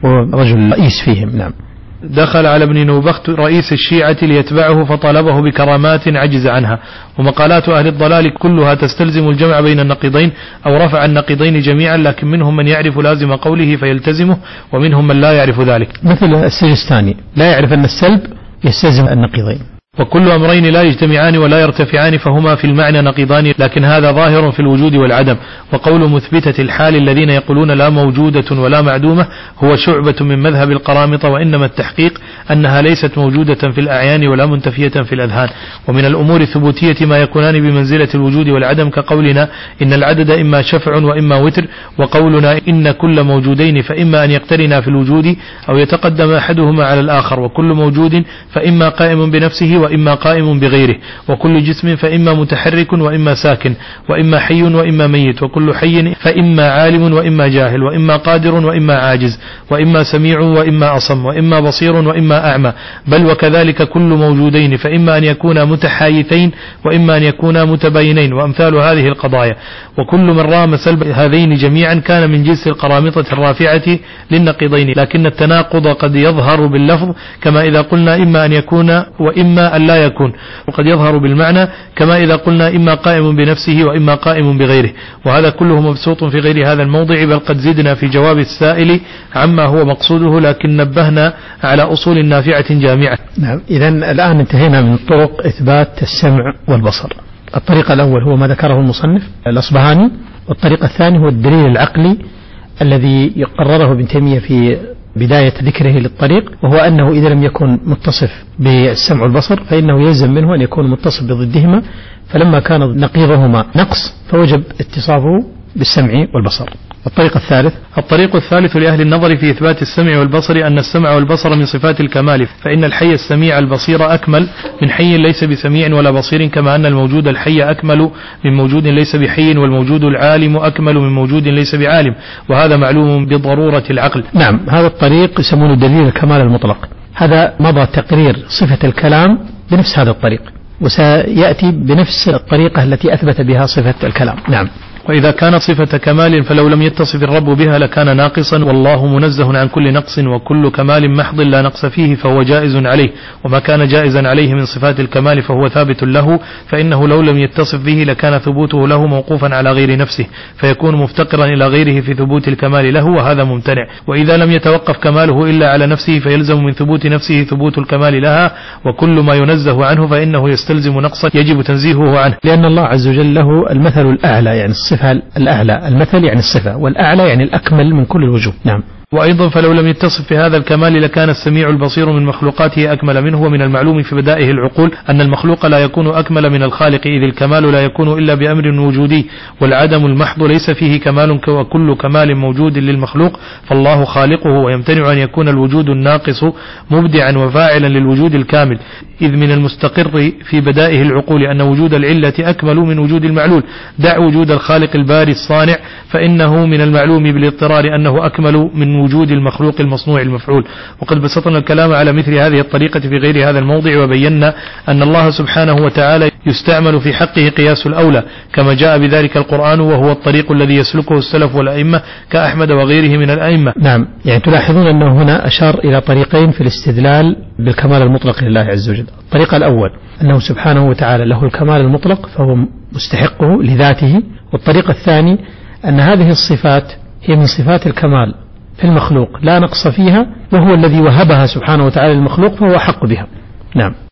ورجل رئيس فيهم. نعم. دخل على ابن نوبخت رئيس الشيعة ليتبعه فطلبه بكرامات عجز عنها. ومقالات أهل الضلال كلها تستلزم الجمع بين النقيضين أو رفع النقيضين جميعا، لكن منهم من يعرف لازم قوله فيلتزمه، ومنهم من لا يعرف ذلك، مثل السجستاني لا يعرف أن السلب يستلزم النقيضين. وكل أمرين لا يجتمعان ولا يرتفعان فهما في المعنى نقيضان، لكن هذا ظاهر في الوجود والعدم. وقول مثبتة الحال الذين يقولون لا موجودة ولا معدومة هو شعبة من مذهب القرامطة، وإنما التحقيق أنها ليست موجودة في الأعيان ولا منتفية في الأذهان. ومن الأمور الثبوتية ما يكونان بمنزلة الوجود والعدم، كقولنا إن العدد إما شفع وإما وتر، وقولنا إن كل موجودين فإما أن يقترنا في الوجود أو يتقدم أحدهما على الآخر، وكل موجود فإما قائم بنفسه وإما قائم بغيره، وكل جسم فإما متحرك وإما ساكن، وإما حي وإما ميت، وكل حي فإما عالم وإما جاهل، وإما قادر وإما عاجز، وإما سميع وإما أصم، وإما بصير وإما أعمى، بل وكذلك كل موجودين فإما أن يكونا متحايثين وإما أن يكونا متباينين، وأمثال هذه القضايا. وكل من رام سلب هذين جميعا كان من جنس القرامطة الرافعة للنقيضين، لكن التناقض قد يظهر باللفظ كما إذا قلنا إما أن يكون وإما أن لا يكون، وقد يظهر بالمعنى كما إذا قلنا إما قائم بنفسه وإما قائم بغيره، وهذا كله مبسوط في غير هذا الموضع، بل قد زدنا في جواب السائل عما هو مقصوده، لكن نبهنا على أصول نافعة جامعة. نعم. إذن الآن انتهينا من طرق إثبات السمع والبصر. الطريق الأول هو ما ذكره المصنف الأصبهاني، والطريق الثاني هو الدليل العقلي الذي يقرره ابن تيمية في بداية ذكره للطريق، وهو أنه إذا لم يكن متصف بالسمع والبصر فإنه يلزم منه أن يكون متصف بضدهما، فلما كان نقيضهما نقص فوجب اتصافه بالسمع والبصر. الطريق الثالث الطريق الثالث لأهل النظر في إثبات السمع والبصر أن السمع والبصر من صفات الكمال، فإن الحي السميع البصير أكمل من حي ليس بسميع ولا بصير، كما أن الموجود الحي أكمل من موجود ليس بحي، والموجود العالم أكمل من موجود ليس بعالم، وهذا معلوم بضرورة العقل. نعم. هذا الطريق يسمونه دليل الكمال المطلق. هذا مضى تقرير صفة الكلام بنفس هذا الطريق، وسيأتي بنفس الطريقة التي أثبت بها صفة الكلام. نعم. وإذا كانت صفة كمال فلو لم يتصف الرب بها لكان ناقصا، والله منزه عن كل نقص، وكل كمال محض لا نقص فيه فهو جائز عليه، وما كان جائزا عليه من صفات الكمال فهو ثابت له، فإنه لو لم يتصف به لكان ثبوته له موقوفا على غير نفسه، فيكون مفتقرا إلى غيره في ثبوت الكمال له، وهذا ممتنع. وإذا لم يتوقف كماله إلا على نفسه فيلزم من ثبوت نفسه ثبوت الكمال لها، وكل ما ينزه عنه فإنه يستلزم نقصا يجب تنزيهه عنه، لأن الله عز وجل له المثل الأعلى، يعني الصفة الأعلى. المثل يعني الصفة، والأعلى يعني الأكمل من كل الوجوه. نعم. وأيضا فلو لم يتصف في هذا الكمال لكان السميع البصير من مخلوقاته أكمل منه. ومن المعلوم في بدائه العقول أن المخلوق لا يكون أكمل من الخالق، إذ الكمال لا يكون إلا بأمر وجودي، والعدم المحض ليس فيه كمال، وكل كمال موجود للمخلوق فالله خالقه، ويمتنع أن يكون الوجود الناقص مبدعا وفاعلا للوجود الكامل، إذ من المستقر في بدائه العقول أن وجود العلة أكمل من وجود المعلول. دع وجود الخالق الباري الصانع، فإنه من المعلوم بالاضطرار أنه أكمل من وجود المخلوق المصنوع المفعول. وقد بسطنا الكلام على مثل هذه الطريقة في غير هذا الموضع، وبينا أن الله سبحانه وتعالى يستعمل في حقه قياس الأولى كما جاء بذلك القرآن، وهو الطريق الذي يسلكه السلف والأئمة كأحمد وغيره من الأئمة. نعم. يعني تلاحظون أنه هنا أشار إلى طريقين في الاستدلال بالكمال المطلق لله عز وجل. الطريق الأول أنه سبحانه وتعالى له الكمال المطلق فهو مستحقه لذاته، والطريق الثاني أن هذه الصفات هي من صفات الكمال في المخلوق لا نقص فيها، وهو الذي وهبها سبحانه وتعالى للمخلوق فهو حق بها. نعم.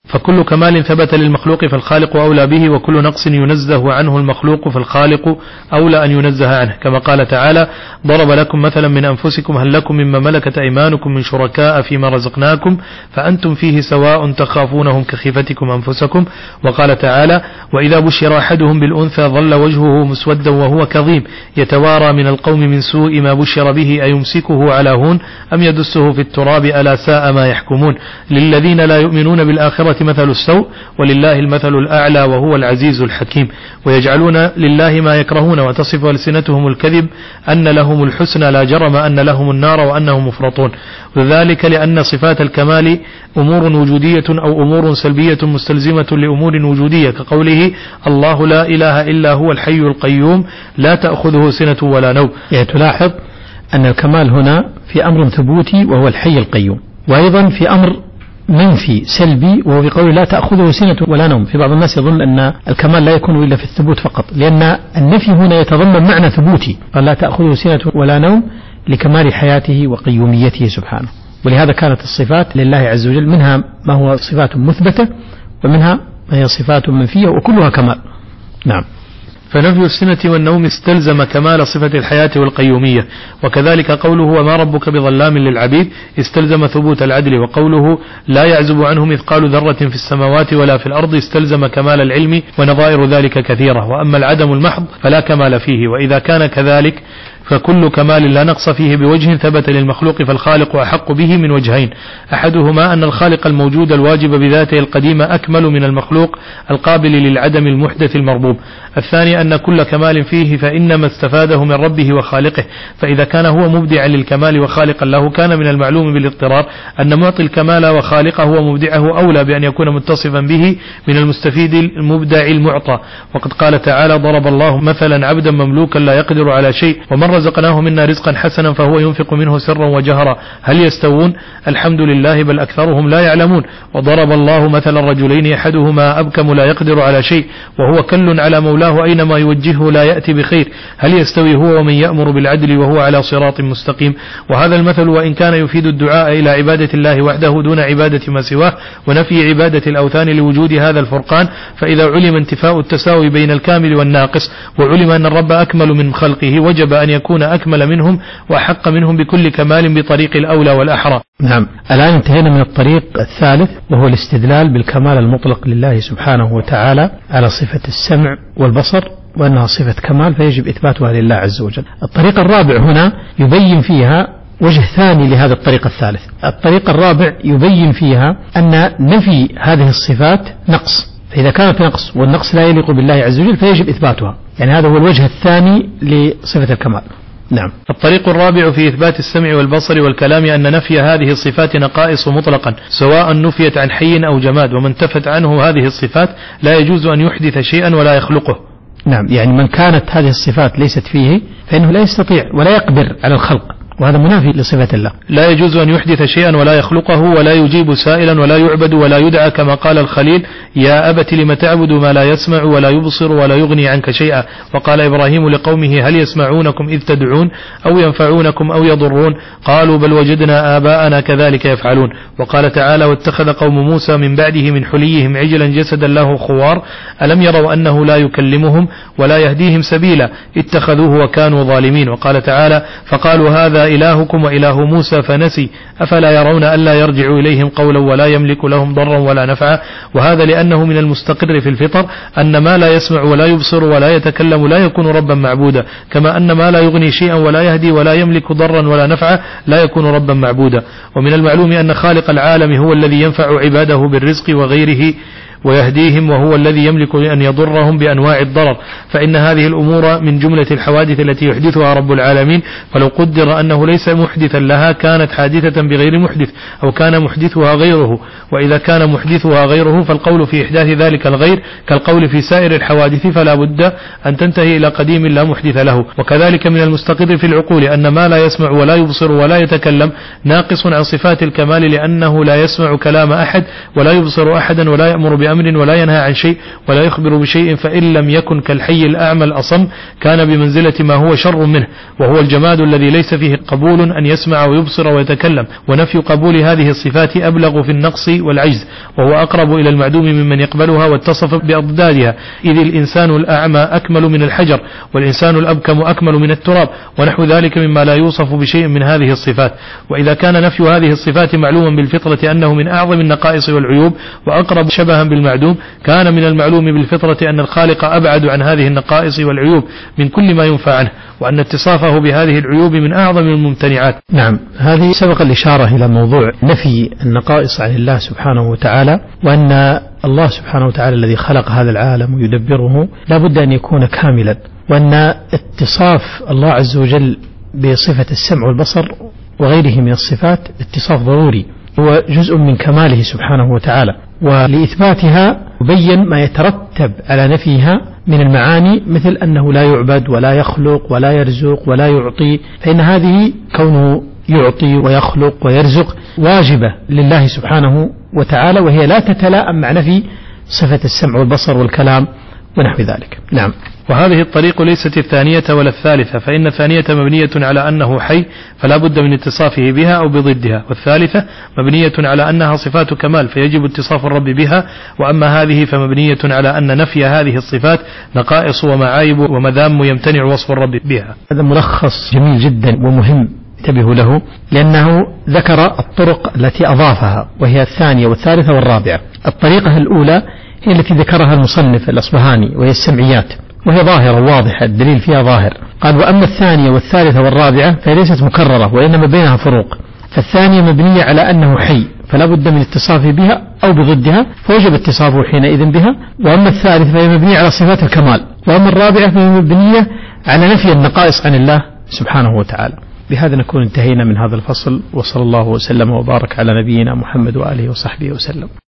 فكل كمال ثبت للمخلوق فالخالق أولى به، وكل نقص ينزه عنه المخلوق فالخالق أولى أن ينزه عنه، كما قال تعالى: ضرب لكم مثلا من أنفسكم هل لكم مما ملكت أيمانكم من شركاء فيما رزقناكم فأنتم فيه سواء تخافونهم كخيفتكم أنفسكم. وقال تعالى: وإذا بشر أحدهم بالأنثى ظل وجهه مسودا وهو كظيم يتوارى من القوم من سوء ما بشر به أيمسكه على هون أم يدسه في التراب ألا ساء ما يحكمون. للذين لا يؤمنون بالآخرة مثل السوء ولله المثل الأعلى وهو العزيز الحكيم. ويجعلون لله ما يكرهون وتصف ألسنتهم الكذب أن لهم الحسنى لا جرم أن لهم النار وأنهم مفرطون. وذلك لأن صفات الكمال أمور وجودية أو أمور سلبية مستلزمة لأمور وجودية، كقوله: الله لا إله إلا هو الحي القيوم لا تأخذه سنة ولا نوم. يعني تلاحظ أن الكمال هنا في أمر ثبوتي وهو الحي القيوم، وأيضا في أمر منفي سلبي وهو بقوله لا تأخذه سنة ولا نوم. في بعض الناس يظن أن الكمال لا يكون إلا في الثبوت فقط، لأن النفي هنا يتضمن معنى ثبوتي، قال لا تأخذه سنة ولا نوم لكمال حياته وقيوميته سبحانه. ولهذا كانت الصفات لله عز وجل منها ما هو صفات مثبتة ومنها ما هي صفات منفية وكلها كمال. نعم. فنفي السنة والنوم استلزم كمال صفة الحياة والقيومية، وكذلك قوله: وما ربك بظلام للعبيد استلزم ثبوت العدل، وقوله: لا يعزب عنه مثقال ذرة في السماوات ولا في الأرض استلزم كمال العلم، ونظائر ذلك كثيرة. وأما العدم المحض فلا كمال فيه، وإذا كان كذلك فكل كمال لا نقص فيه بوجه ثبت للمخلوق فالخالق أحق به من وجهين: أحدهما أن الخالق الموجود الواجب بذاته القديمة أكمل من المخلوق القابل للعدم المحدث المربوب. الثاني أن كل كمال فيه فإنما استفاده من ربه وخالقه، فإذا كان هو مبدعا للكمال وخالقا له كان من المعلوم بالاضطرار أن معطي الكمال وخالقه ومبدعه أولى بأن يكون متصفا به من المستفيد المبدع المعطى. وقد قال تعالى: ضرب الله مثلا عبدا مملوكا لا يقدر على شيء ومن رزقناه منا رزقا حسنا فهو ينفق منه سرا وجهرا هل يستوون؟ الحمد لله بل أكثرهم لا يعلمون. وضرب الله مثلا رجلين أحدهما أبكم لا يقدر على شيء وهو كل على مولاه أينما يوجهه لا يأتي بخير هل يستوي هو ومن يأمر بالعدل وهو على صراط مستقيم. وهذا المثل وإن كان يفيد الدعاء إلى عبادة الله وحده دون عبادة ما سواه ونفي عبادة الأوثان لوجود هذا الفرقان، فإذا علم انتفاء التساوي بين الكامل والناقص وعلم أن الرب أكمل من خلقه وجب أن يكون أكمل منهم وأحق منهم بكل كمال بطريق الأولى والأحرى. نعم. الآن انتهينا من الطريق الثالث وهو الاستدلال بالكمال المطلق لله سبحانه وتعالى على صفة السمع والبصر وأنها صفة كمال فيجب إثباتها لله عز وجل. الطريق الرابع هنا يبين فيها وجه ثاني لهذا الطريق الثالث. الطريق الرابع يبين فيها أن نفي هذه الصفات نقص، فإذا كانت نقص والنقص لا يليق بالله عز وجل فيجب إثباتها، يعني هذا هو الوجه الثاني لصفة الكمال. نعم. الطريق الرابع في إثبات السمع والبصر والكلام أن نفي هذه الصفات نقائص مطلقا سواء نفيت عن حي أو جماد، ومن تفت عنه هذه الصفات لا يجوز أن يحدث شيئا ولا يخلقه. نعم، يعني من كانت هذه الصفات ليست فيه فإنه لا يستطيع ولا يقدر على الخلق، وهذا منافي لصفة الله. لا يجوز أن يحدث شيئا ولا يخلقه ولا يجيب سائلا ولا يعبد ولا يدعى، كما قال الخليل: يا أبت لم تعبد ما لا يسمع ولا يبصر ولا يغني عنك شيئا. وقال إبراهيم لقومه: هل يسمعونكم إذ تدعون أو ينفعونكم أو يضرون؟ قالوا: بل وجدنا آباءنا كذلك يفعلون. وقال تعالى: واتخذ قوم موسى من بعده من حليهم عجلا جسدا له خوار ألم يروا أنه لا يكلمهم ولا يهديهم سبيلا اتخذوه وكانوا ظالمين. وقال تعالى: فقالوا هذا إلهكم وإله موسى فنسي أفلا يرون ألا يرجع إليهم قولا ولا يملك لهم ضرا ولا نفعا. وهذا لأنه من المستقر في الفطر أن ما لا يسمع ولا يبصر ولا يتكلم لا يكون ربا معبودا، كما أن ما لا يغني شيئا ولا يهدي ولا يملك ضرا ولا نفعا لا يكون ربا معبودا. ومن المعلوم أن خالق العالم هو الذي ينفع عباده بالرزق وغيره ويهديهم، وهو الذي يملك أن يضرهم بأنواع الضرر، فإن هذه الأمور من جملة الحوادث التي يحدثها رب العالمين، فلو قدر أنه ليس محدثا لها كانت حادثة بغير محدث أو كان محدثها غيره، وإذا كان محدثها غيره فالقول في إحداث ذلك الغير كالقول في سائر الحوادث، فلا بد أن تنتهي إلى قديم لا محدث له. وكذلك من المستقر في العقول أن ما لا يسمع ولا يبصر ولا يتكلم ناقص عن صفات الكمال، لأنه لا يسمع كلام أحد ولا يبصر أحدا ولا يأمر بأمر ولا ينهى عن شيء ولا يخبر بشيء، فإن لم يكن كالحي الأعمى الأصم كان بمنزلة ما هو شر منه، وهو الجماد الذي ليس فيه قبول أن يسمع ويبصر ويتكلم، ونفي قبول هذه الصفات أبلغ في النقص والعجز، وهو أقرب إلى المعدوم ممن يقبلها واتصف بأضدادها، إذ الإنسان الأعمى أكمل من الحجر، والإنسان الأبكم أكمل من التراب، ونحو ذلك مما لا يوصف بشيء من هذه الصفات. وإذا كان نفي هذه الصفات معلوما بالفطرة أنه من أعظم النقائص والعيوب وأقرب شبها بالمعدوم، كان من المعلوم بالفطرة أن الخالق أبعد عن هذه النقائص والعيوب من كل ما ينفع عنه، وأن اتصافه بهذه العيوب من أعظم الممتنعات. نعم، هذه سبق الإشارة إلى موضوع نفي النقائص عن الله سبحانه وتعالى، وأن الله سبحانه وتعالى الذي خلق هذا العالم ويدبره لا بد أن يكون كاملا، وأن اتصاف الله عز وجل بصفة السمع والبصر وغيره من الصفات اتصاف ضروري، هو جزء من كماله سبحانه وتعالى. ولإثباتها يبين ما يترتب على نفيها من المعاني، مثل أنه لا يعبد ولا يخلق ولا يرزق ولا يعطي، فإن هذه كونه يعطي ويخلق ويرزق واجبة لله سبحانه وتعالى، وهي لا تتلائم مع نفي صفة السمع والبصر والكلام ونحو ذلك. نعم. وهذه الطريق ليست الثانية ولا الثالثة، فإن الثانية مبنية على أنه حي فلا بد من اتصافه بها أو بضدها، والثالثة مبنية على أنها صفات كمال فيجب اتصاف الرب بها، وأما هذه فمبنية على أن نفي هذه الصفات نقائص ومعايب ومذام يمتنع وصف الرب بها. هذا ملخص جميل جدا ومهم، انتبهوا له، لأنه ذكر الطرق التي أضافها وهي الثانية والثالثة والرابعة. الطريقة الأولى هي التي ذكرها المصنف الأصبهاني وهي السمعيات، وهي ظاهرة واضحة الدليل فيها ظاهر. قال وأما الثانية والثالثة والرابعة فهي ليست مكررة وإنما بينها فروق. فالثانية مبنية على أنه حي فلا بد من اتصافه بها أو بضدها فوجب اتصافه حينئذ بها، وأما الثالثة فهي مبنية على صفات الكمال، وأما الرابعة فهي مبنية على نفي النقائص عن الله سبحانه وتعالى. بهذا نكون انتهينا من هذا الفصل، وصلى الله وسلم وبارك على نبينا محمد وآله وصحبه وسلم.